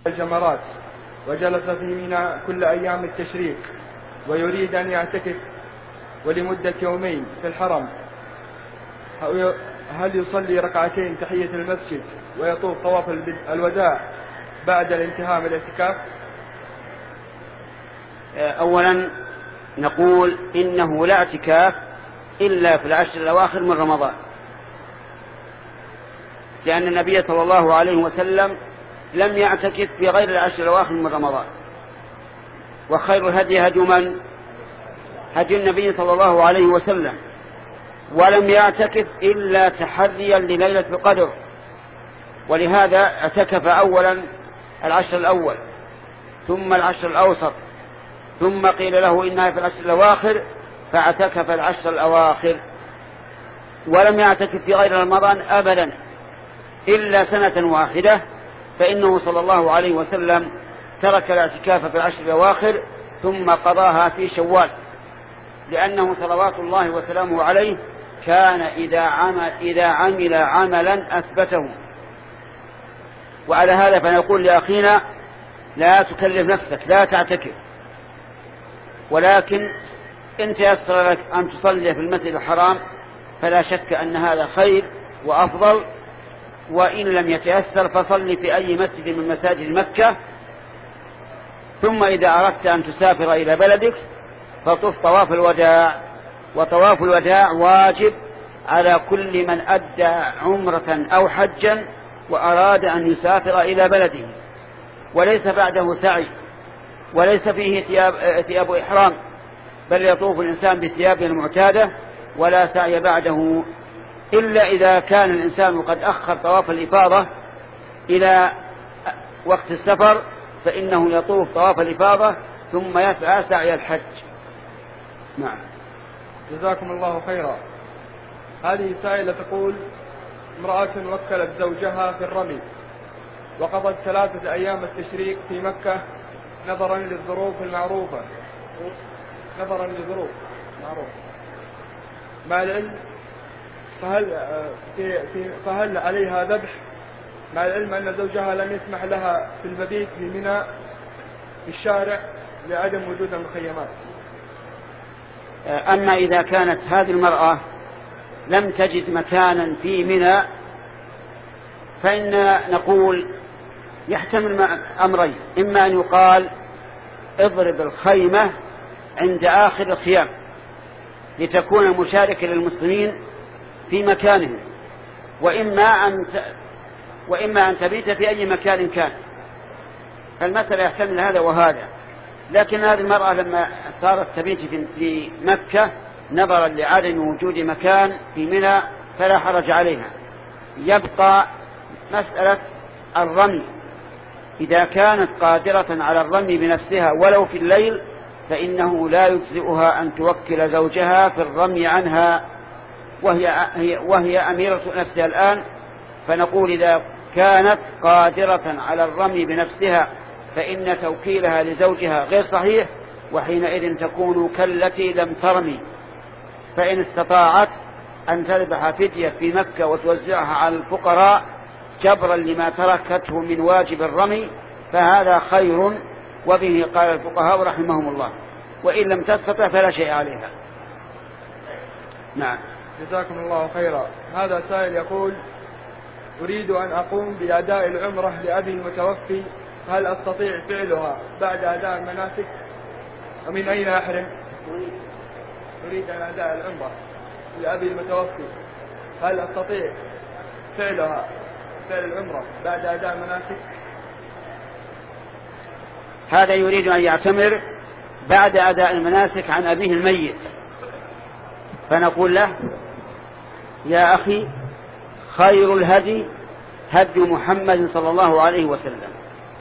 الجمرات وجلس في منى كل أيام التشريق ويريد أن يعتكف ولمدة يومين في الحرم، هل يصلي ركعتين تحية المسجد ويطوف طواف الوداع بعد الانتهاء من الاعتكاف؟ أولا نقول إنه لا اعتكاف إلا في العشر الأواخر من رمضان، لأن النبي صلى الله عليه وسلم لم يعتكف في غير العشر الأواخر من رمضان. وخير الهدي هدي من؟ هدي النبي صلى الله عليه وسلم، ولم يعتكف إلا تحريا لليلة القدر، ولهذا اعتكف أولا العشر الأول ثم العشر الأوسط، ثم قيل له إنها في العشر الأواخر فاعتكف العشر الأواخر، ولم يعتكف في غير رمضان أبدا إلا سنة واحدة، فإنه صلى الله عليه وسلم ترك الاعتكاف في العشر الأواخر ثم قضاها في شوال، لأنه صلوات الله وسلامه عليه كان إذا عمل, إذا عمل عملا أثبته. وعلى هذا فنقول لأخينا لا تكلف نفسك، لا تعتكف، ولكن إن تيسر لك أن تصلي في المسجد الحرام فلا شك أن هذا خير وأفضل، وإن لم يتيسر فصلي في أي مسجد من مساجد مكة. ثم إذا أردت أن تسافر إلى بلدك فطف طواف الوداع، وطواف الوداع واجب على كل من أدى عمرة أو حجا وأراد أن يسافر إلى بلده، وليس بعده سعي، وليس فيه ثياب, ثياب إحرام، بل يطوف الإنسان بثيابه المعتادة ولا سعي بعده، إلا إذا كان الإنسان قد أخر طواف الإفاضة إلى وقت السفر فإنه يطوف طواف الإفاضة ثم يسعى سعي الحج. نعم. جزاكم الله خيرا. هذه سائلة تقول: امرأة وكلت زوجها في الرمي وقضت ثلاثة أيام التشريق في مكة نظرا للظروف المعروفة نظرا للظروف معروفة مع العلم فهل, في في فهل عليها ذبح، مع العلم أن زوجها لم يسمح لها في المبيت في منى في الشارع لعدم وجود المخيمات؟ أما إذا كانت هذه المرأة لم تجد مكانا في منى فإن نقول يحتمل أمرين: إما أن يقال اضرب الخيمة عند آخر الخيام لتكون مشاركة للمسلمين في مكانهم، وإما أن وإما أن تبيت في أي مكان كان. فالمسألة يحتمل هذا وهذا، لكن هذه المرأة لما صارت تبيت في مكة نظرا لعدم وجود مكان في منى فلا حرج عليها. يبقى مسألة الرمي، إذا كانت قادرة على الرمي بنفسها ولو في الليل فإنه لا يجزئها أن توكل زوجها في الرمي عنها، وهي, وهي أميرة نفسها الآن. فنقول إذا كانت قادرة على الرمي بنفسها فإن توكيلها لزوجها غير صحيح، وحينئذ تكون كالتي لم ترمي. فإن استطاعت أن تذبح فدية في مكة وتوزعها على الفقراء جبرا لما تركته من واجب الرمي فهذا خير، وبه قال الفقهاء رحمهم الله، وإن لم تستطع فلا شيء عليها. نعم. جزاكم الله خيرا. هذا سائل يقول: أريد أن أقوم بأداء العمرة لأبي المتوفي، هل أستطيع فعلها بعد أداء المناسك؟ ومن أين أحرم؟ أريد أن أداء العمرة لأبي المتوفي، هل أستطيع فعلها فعل العمرة بعد أداء المناسك؟ هذا يريد أن يعتمر بعد أداء المناسك عن أبيه الميت، فنقول له: يا أخي، خير الهدي هدي محمد صلى الله عليه وسلم،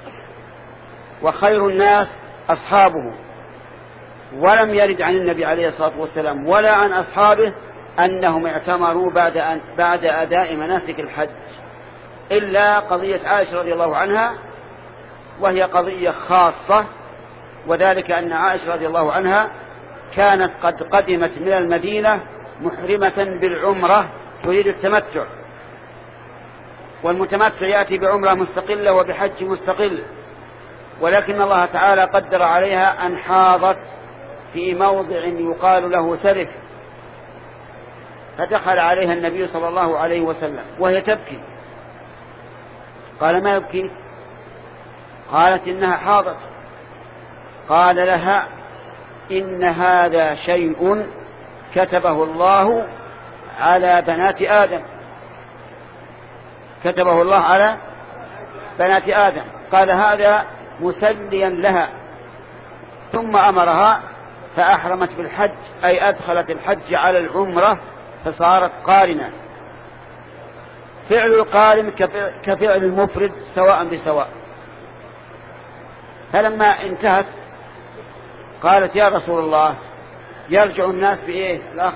وخير الناس أصحابه، ولم يرد عن النبي عليه الصلاة والسلام ولا عن أصحابه أنهم اعتمروا بعد, أن بعد أداء مناسك الحج، إلا قضية عائشة رضي الله عنها، وهي قضية خاصة، وذلك أن عائشة رضي الله عنها كانت قد قدمت من المدينة محرمة بالعمرة تريد التمتع، والمتمتع يأتي بعمرة مستقلة وبحج مستقل، ولكن الله تعالى قدر عليها أن حاضت في موضع يقال له سرف، فدخل عليها النبي صلى الله عليه وسلم وهي تبكي. قال: ما يبكي؟ قالت: إنها حاضت. قال لها: إن هذا شيء كتبه الله على بنات آدم، كتبه الله على بنات آدم. قال هذا مسليا لها، ثم أمرها فأحرمت بالحج، أي أدخلت الحج على العمرة فصارت قارنة. فعل القارن كفعل المفرد سواء بسواء. فلما انتهت قالت: يا رسول الله، يرجع الناس بإيه الأخ؟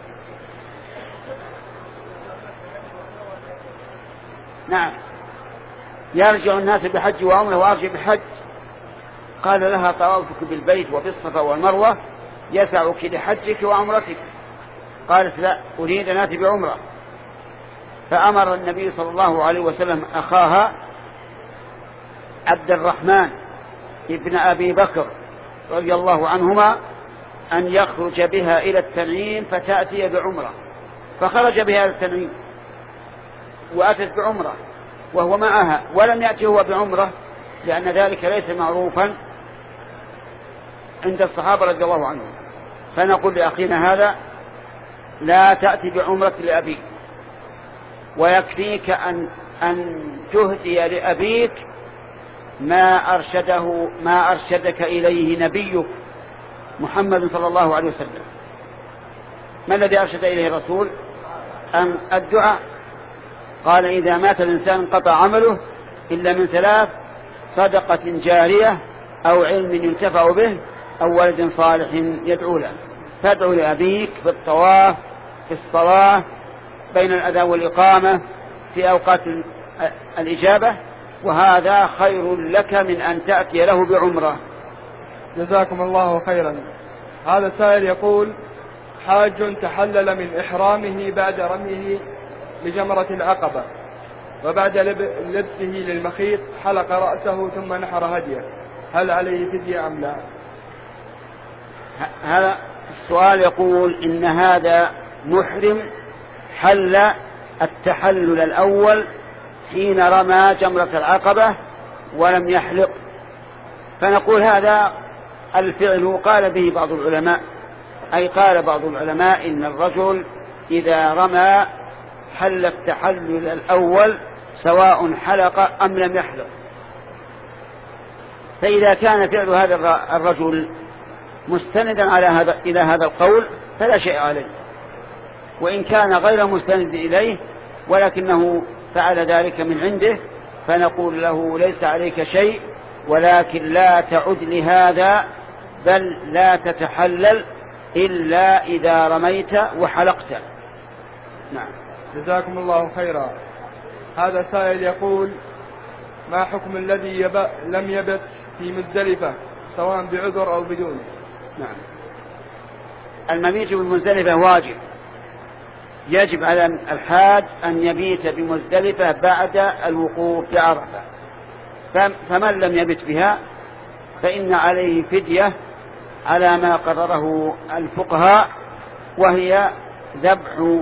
نعم، يرجع الناس بحج وعمره وأرجع بحج. قال لها: طوافك بالبيت وبالصفا والمروة يسعك لحجك وعمرتك. قالت: لا، أريد أن آتي بعمرة. فأمر النبي صلى الله عليه وسلم أخاها عبد الرحمن ابن أبي بكر رضي الله عنهما أن يخرج بها إلى التنعيم فتأتي بعمرة. فخرج بها إلى التنعيم وأتت بعمرة وهو معها، ولم يأتي هو بعمرة لأن ذلك ليس معروفا عند الصحابة رضي الله عنهم. فنقول لأخينا هذا: لا تأتي بعمرة لأبيك، ويكفيك أن, أن تهدي لأبيك ما أرشده ما أرشدك إليه نبيك محمد صلى الله عليه وسلم. ما الذي أرشد إليه الرسول؟ أن الدعاء. قال: إذا مات الإنسان انقطع عمله إلا من ثلاث: صدقة جارية، أو علم ينتفع به، أو ولد صالح يدعو له. فادعو لأبيك في الطواف، في الصلاة، بين الأذان والإقامة، في أوقات الإجابة، وهذا خير لك من أن تأتي له بعمرة. جزاكم الله خيرا. هذا سائل يقول: حاج تحلل من إحرامه بعد رميه لجمرة العقبة، وبعد لبسه للمخيط حلق رأسه ثم نحر هديه، هل عليه فدية أم لا؟ هذا السؤال يقول إن هذا محرم حل التحلل الأول حين رمى جمرة العقبة ولم يحلق. فنقول هذا الفعل قال به بعض العلماء، أي قال بعض العلماء إن الرجل إذا رمى حل التحلل الأول سواء حلق أم لم يحلق. فإذا كان فعل هذا الرجل مستندا على هذا إلى هذا القول فلا شيء عليه، وإن كان غير مستند إليه ولكنه فعل ذلك من عنده فنقول له: ليس عليك شيء، ولكن لا تعد لهذا، بل لا تتحلل إلا إذا رميت وحلقت. نعم. جزاكم الله خيرا. هذا سائل يقول: ما حكم الذي يب... لم يبت في مزدلفة سواء بعذر أو بدون؟ نعم. المبيت بمزدلفة واجب، يجب على الحاج أن يبيت بمزدلفة بعد الوقوف بعرفة، فمن لم يبت بها فإن عليه فدية على ما قرره الفقهاء، وهي ذبح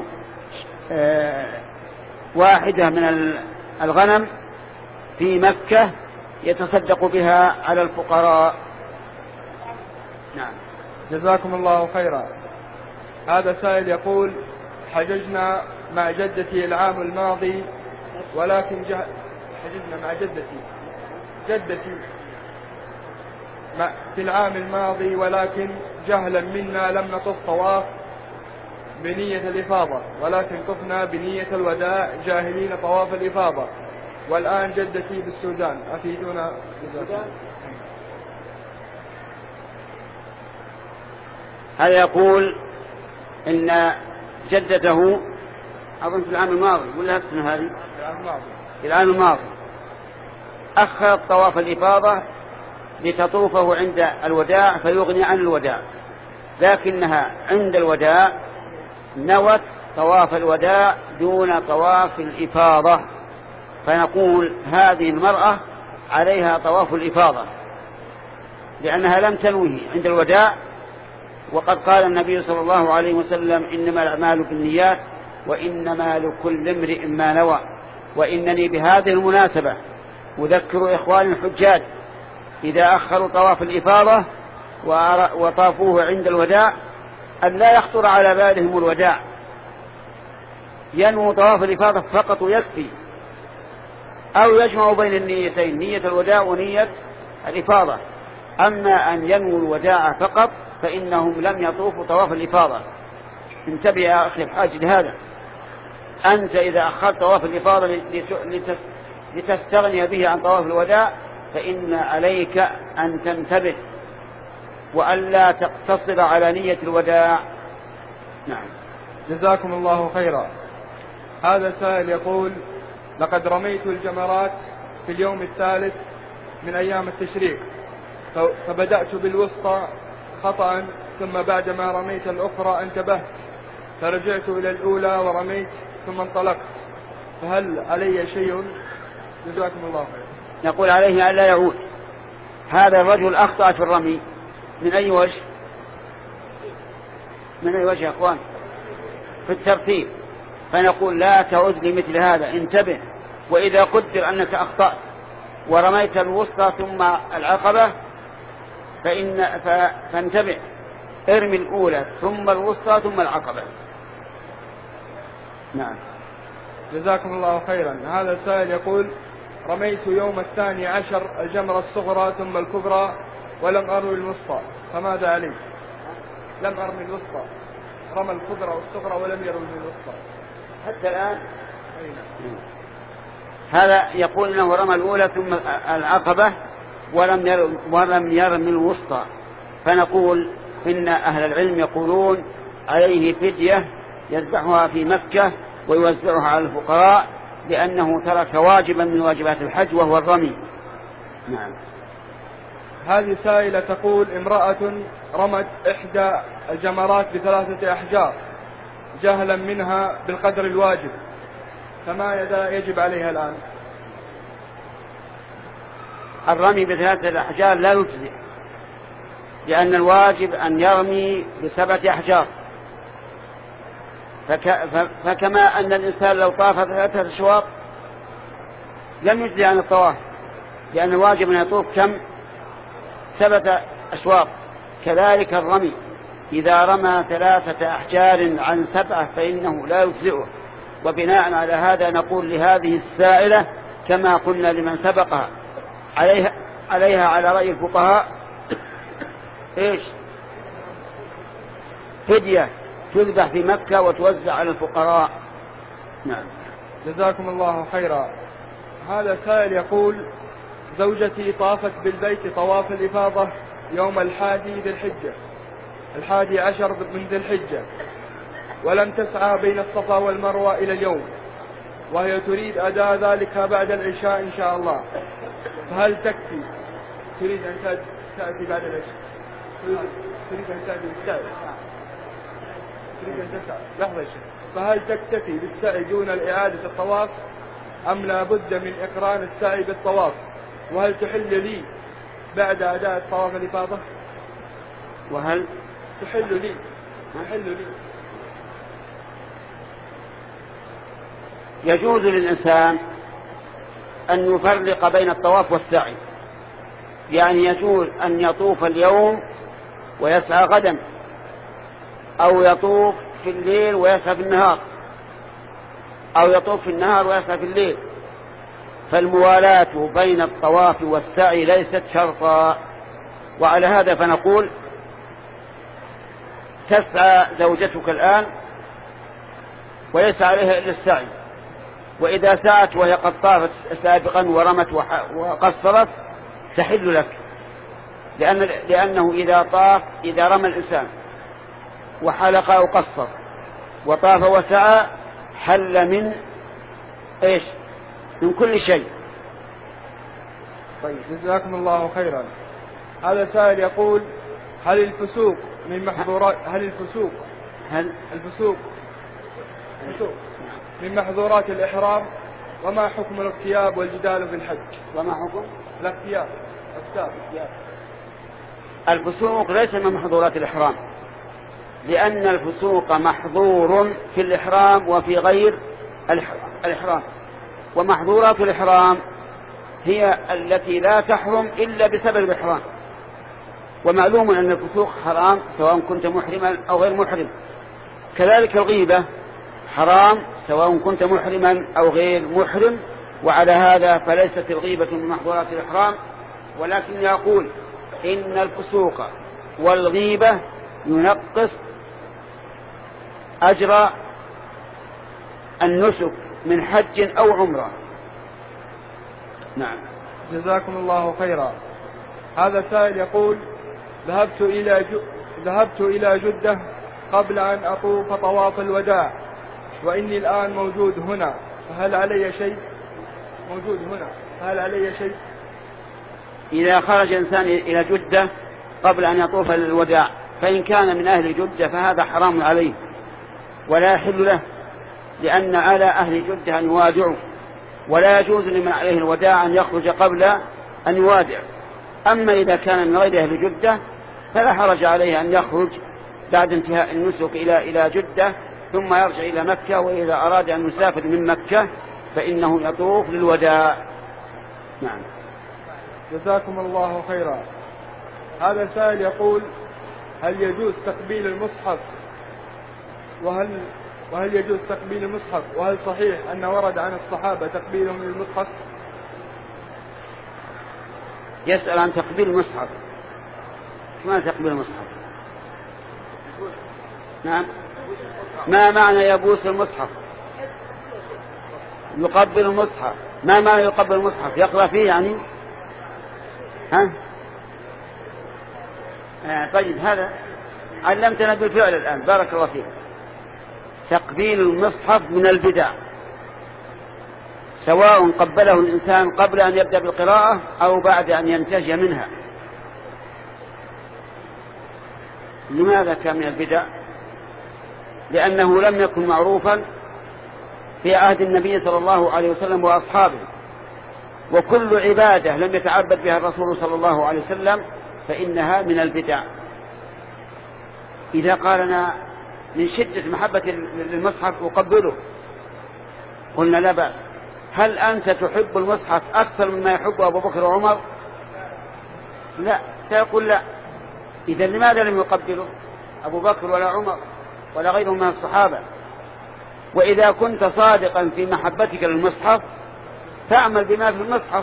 واحدة من الغنم في مكة يتصدق بها على الفقراء. نعم. جزاكم الله خيرا. هذا سائل يقول: حججنا مع جدتي العام الماضي ولكن جه... حججنا مع جدتي جدتي مع... في العام الماضي ولكن جهلا منا لم نطف طواف بنية الإفاضة، ولكن طفنا بنية الوداع جاهلين طواف الإفاضة، والآن جدتي بالسودان، أفيدونا. هذا يقول إن جدته أظن في العام الماضي ولا في هذه في العام الماضي أخرت طواف الإفاضة لتطوفه عند الوداع فيغني عن الوداع، لكنها عند الوداع نوت طواف الوداع دون طواف الإفاضة، فنقول هذه المرأة عليها طواف الإفاضة لأنها لم تنوه عند الوداع. وقد قال النبي صلى الله عليه وسلم إنما الأعمال بالنيات وإنما لكل امرئ ما نوى. وإنني بهذه المناسبة أذكر إخواني الحجاج إذا أخروا طواف الإفاضة وطافوه عند الوداع أن لا يخطر على بالهم الوداع، ينووا طواف الإفاضة فقط ويكفي، أو يجمعوا بين النيتين، نية الوداع ونية الإفاضة. أما أن ينووا الوداع فقط فإنهم لم يطوفوا طواف الإفاضة. انتبه يا أخي الحاج لهذا، أنت إذا أخرت طواف الإفاضة لتستغني به عن طواف الوداع فإن عليك أن تنتبه وألا تقتصر على نية الوداع. نعم. جزاكم الله خيرا. هذا سائل يقول: لقد رميت الجمرات في اليوم الثالث من أيام التشريق، فبدأت بالوسطى خطأ، ثم بعدما رميت الأخرى انتبهت فرجعت إلى الأولى ورميت ثم انطلقت، فهل علي شيء؟ جزاكم الله خيرا. نقول عليه أن لا يعود. هذا الرجل أخطأ في الرمي من أي وجه؟ من أي وجه يا أخوان؟ في الترتيب. فنقول لا تعود لمثل هذا، انتبه. وإذا قدر أنك أخطأت ورميت الوسطى ثم العقبة فإن فانتبه، ارمي الأولى ثم الوسطى ثم العقبة. نعم. جزاكم الله خيرا. هذا سائل يقول: رميت يوم الثاني عشر الجمرة الصغرى ثم الكبرى ولم أرمي الوسطى، فماذا علي؟ لم أرمي الوسطى، رمى الكبرى والصغرى ولم يرمي الوسطى حتى الآن. هذا يقول أنه رمى الأولى ثم العقبة ولم يرمي, ولم يرمي الوسطى. فنقول إن أهل العلم يقولون عليه فدية يذبحها في مكة ويوزعها على الفقراء لأنه ترك واجبا من واجبات الحج وهو الرمي. نعم. هذه سائلة تقول: امرأة رمت إحدى الجمرات بثلاثة أحجار جهلا منها بالقدر الواجب، فما يجب عليها الآن؟ الرمي بثلاثة الأحجار لا يجزئ، لأن الواجب أن يرمي بسبعة أحجار. فك... فكما أن الإنسان لو طاف ثلاثة أشواط لم يجزي عن الطواف، لأن الواجب أن يطوف كم؟ سبعة أشواط. كذلك الرمي إذا رمى ثلاثة أحجار عن سبعة فإنه لا يجزئه. وبناء على هذا نقول لهذه السائلة كما قلنا لمن سبقها عليها, عليها على رأي الفقهاء إيش؟ فدية تذبح في مكة وتوزع على الفقراء. نعم. جزاكم الله خيرا. هذا سائل يقول: زوجتي طافت بالبيت طواف الإفاضة يوم الحادي ذي الحجة الحادي عشر من ذي الحجة، ولم تسعى بين الصفا والمروة إلى اليوم، وهي تريد أداء ذلك بعد العشاء إن شاء الله، فهل تكفي؟ تريد أن تأتي بعد العشاء، تريد أن تأتي بالسعي، تريد أن تسعى لحظة شيء. فهل تكتفي بالسعي دون الإعادة الطواف أم لا بد من إقران السعي بالطواف؟ وهل تحل لي بعد أداء الطواف الإفاضة؟ وهل تحل لي تحل لي يجوز للإنسان أن يفرق بين الطواف والسعي، يعني يجوز أن يطوف اليوم ويسعى غدا، أو يطوف في الليل ويسعى في النهار، أو يطوف في النهار ويسعى في الليل. فالموالاة بين الطواف والسعي ليست شرطا. وعلى هذا فنقول تسعى زوجتك الآن وليس عليها إلا السعي، وإذا سعت وهي قد طافت سابقا ورمت وقصرت تحل لك، لأن لأنه إذا طاف إذا رمى الإنسان وحلق أو قصر وطاف وسعى حل من إيش؟ من كل شيء. طيب جزاكم الله خيرا. هذا سائل يقول: هل الفسوق من محظورات هل الفسوق هل الفسوق الفسوق من محظورات الإحرام؟ وما حكم الاغتياب والجدال في الحج؟ وما حكم الاغتياب؟ اغتياب الفسوق ليس من محظورات الإحرام، لأن الفسوق محظور في الإحرام وفي غير الإحرام، ومحظورات الإحرام هي التي لا تحرم إلا بسبب الإحرام. ومعلوم أن الفسوق حرام سواء كنت محرما أو غير محرم، كذلك الغيبة حرام سواء كنت محرما أو غير محرم. وعلى هذا فليست الغيبة من محظورات الإحرام، ولكن يقول إن الفسوق والغيبة ينقص أجر النسك من حج أو عمرة. نعم. جزاكم الله خيرا. هذا سائل يقول: ذهبت إلى ج... ذهبت إلى جدة قبل أن أطوف طواف الوداع، وإني الآن موجود هنا، فهل علي شيء؟ موجود هنا فهل علي شيء؟ إذا خرج إنسان إلى جدة قبل أن يطوف الوداع، فإن كان من أهل جدة فهذا حرام عليه ولا يحل له، لأن على أهل جدة أن يوادعوا، ولا يجوز لمن عليه الوداع أن يخرج قبل أن يوادع. أما إذا كان من غير أهل جدة فلا حرج عليه أن يخرج بعد انتهاء النسك إلى إلى جدة ثم يرجع إلى مكة، وإذا أراد أن يسافر من مكة فإنه يطوف للوداع. نعم. جزاكم الله خيرا. هذا سائل يقول: هل يجوز تقبيل المصحف؟ وهل وهل يجوز تقبيل المصحف؟ وهل صحيح أن ورد عن الصحابة تقبيلهم للمصحف؟ يسأل عن تقبيل المصحف. ما تقبيل المصحف؟ نعم. ما معنى يبوس المصحف؟ يقبل المصحف. ما معنى يقبل المصحف؟ يقرأ فيه يعني؟ ها؟ آه طيب، هذا علمتنا بالفعل الآن، بارك الله فيك. تقبيل المصحف من البدع، سواء قبله الإنسان قبل أن يبدأ بالقراءة أو بعد أن ينتهي منها. لماذا كان من البدع؟ لأنه لم يكن معروفا في عهد النبي صلى الله عليه وسلم وأصحابه، وكل عبادة لم يتعبد بها الرسول صلى الله عليه وسلم فإنها من البدع. إذا قالنا من شدة محبة للمصحف أقبله، قلنا لا بأس. هل أنت تحب المصحف أكثر مما يحب أبو بكر وعمر؟ لا، سيقول لا. إذا لماذا لم يقبله أبو بكر ولا عمر ولا غيرهم من الصحابة؟ وإذا كنت صادقا في محبتك للمصحف فاعمل بما في المصحف،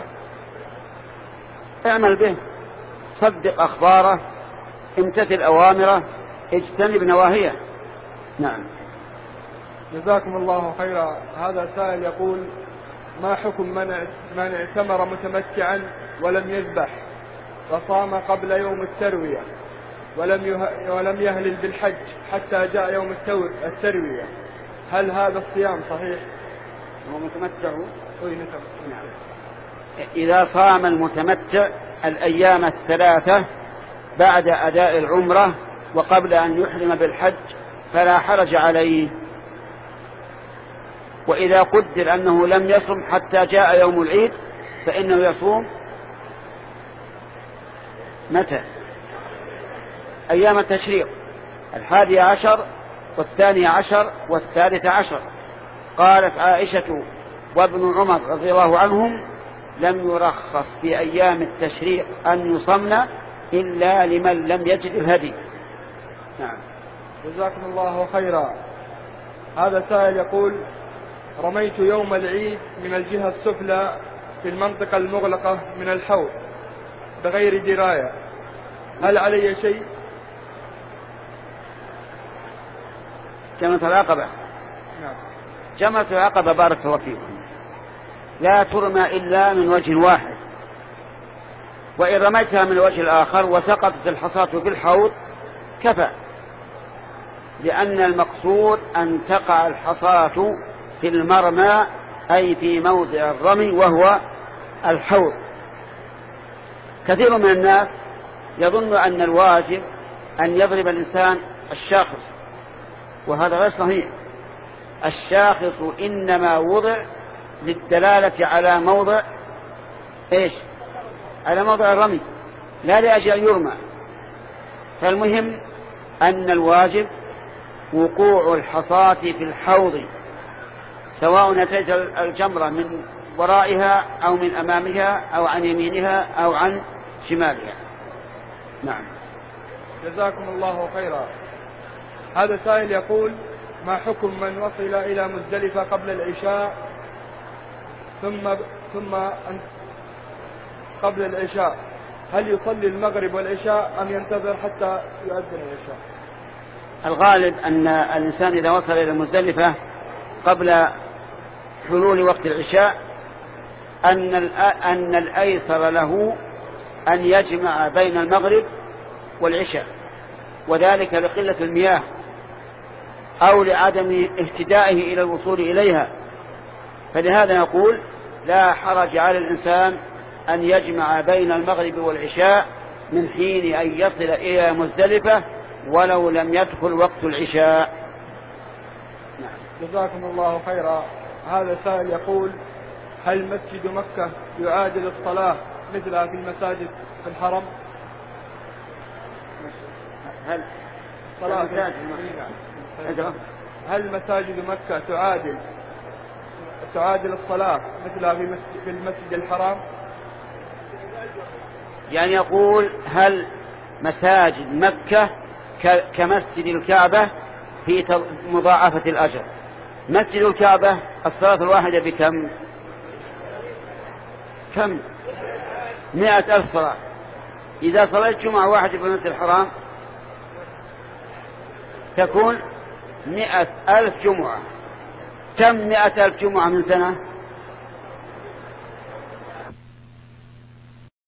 اعمل به، صدق أخباره، امتثل أوامره، اجتنب نواهيه. نعم. جزاكم الله خيرا. هذا سائل يقول: ما حكم من من اعتمر متمتعا ولم يذبح وصام قبل يوم التروية ولم يه... ولم يهلل بالحج حتى جاء يوم التو... التروية، هل هذا الصيام صحيح؟ هو متمتع؟ نعم. إذا صام المتمتع الأيام الثلاثة بعد أداء العمرة وقبل أن يحرم بالحج فلا حرج عليه. وإذا قدر أنه لم يصم حتى جاء يوم العيد فإنه يصوم متى؟ أيام التشريق، الحادي عشر والثاني عشر والثالث عشر. قالت عائشة وابن عمر رضي الله عنهم: لم يرخص في أيام التشريق أن يصمن إلا لمن لم يجد الهدي. نعم. جزاكم الله خيرا. هذا سائل يقول: رميت يوم العيد من الجهة السفلى في المنطقة المغلقة من الحوض بغير دراية، هل علي شيء؟ جمرة العقبة. نعم. جمرة العقبة بارك الله فيكم لا ترمى إلا من وجه واحد، وإن رميتها من الوجه الآخر وسقطت الحصاة في الحوض كفى، لأن المقصود أن تقع الحصاة في المرمى أي في موضع الرمي وهو الحوض. كثير من الناس يظن أن الواجب أن يضرب الإنسان الشاخص، وهذا غير صحيح. الشاخص إنما وضع للدلالة على موضع إيش؟ على موضع الرمي، لا لأجل أن يرمى. فالمهم أن الواجب وقوع الحصاة في الحوض، سواء أتيت الجمرة من ورائها أو من أمامها أو عن يمينها أو عن شمالها. نعم. جزاكم الله خيرا. هذا سائل يقول: ما حكم من وصل إلى مزدلفة قبل العشاء ثم ثم قبل العشاء، هل يصلي المغرب والعشاء أم ينتظر حتى يؤذن العشاء؟ الغالب أن الإنسان إذا وصل إلى مزدلفة قبل حلول وقت العشاء أن أن الأيسر له أن يجمع بين المغرب والعشاء، وذلك لقلة المياه أو لعدم اهتدائه إلى الوصول إليها. فلهذا نقول لا حرج على الإنسان أن يجمع بين المغرب والعشاء من حين أن يصل إلى مزدلفة ولو لم يدخل وقت العشاء. نعم. جزاكم الله خيرا. هذا سائل يقول: هل مسجد مكة يعادل الصلاة مثلها في المساجد في الحرم؟ هل صلاة هل مساجد مكة تعادل تعادل الصلاة مثلها في المسجد الحرام؟ يعني يقول هل مساجد مكة كمسجد الكعبة في مضاعفة الأجر؟ مسجد الكعبة الصلاة الواحدة بكم؟ كم؟ مئة ألف صلاة. إذا صليت جمعة واحدة في المسجد الحرام تكون مئة ألف جمعة. كم مئة ألف جمعة من سنة؟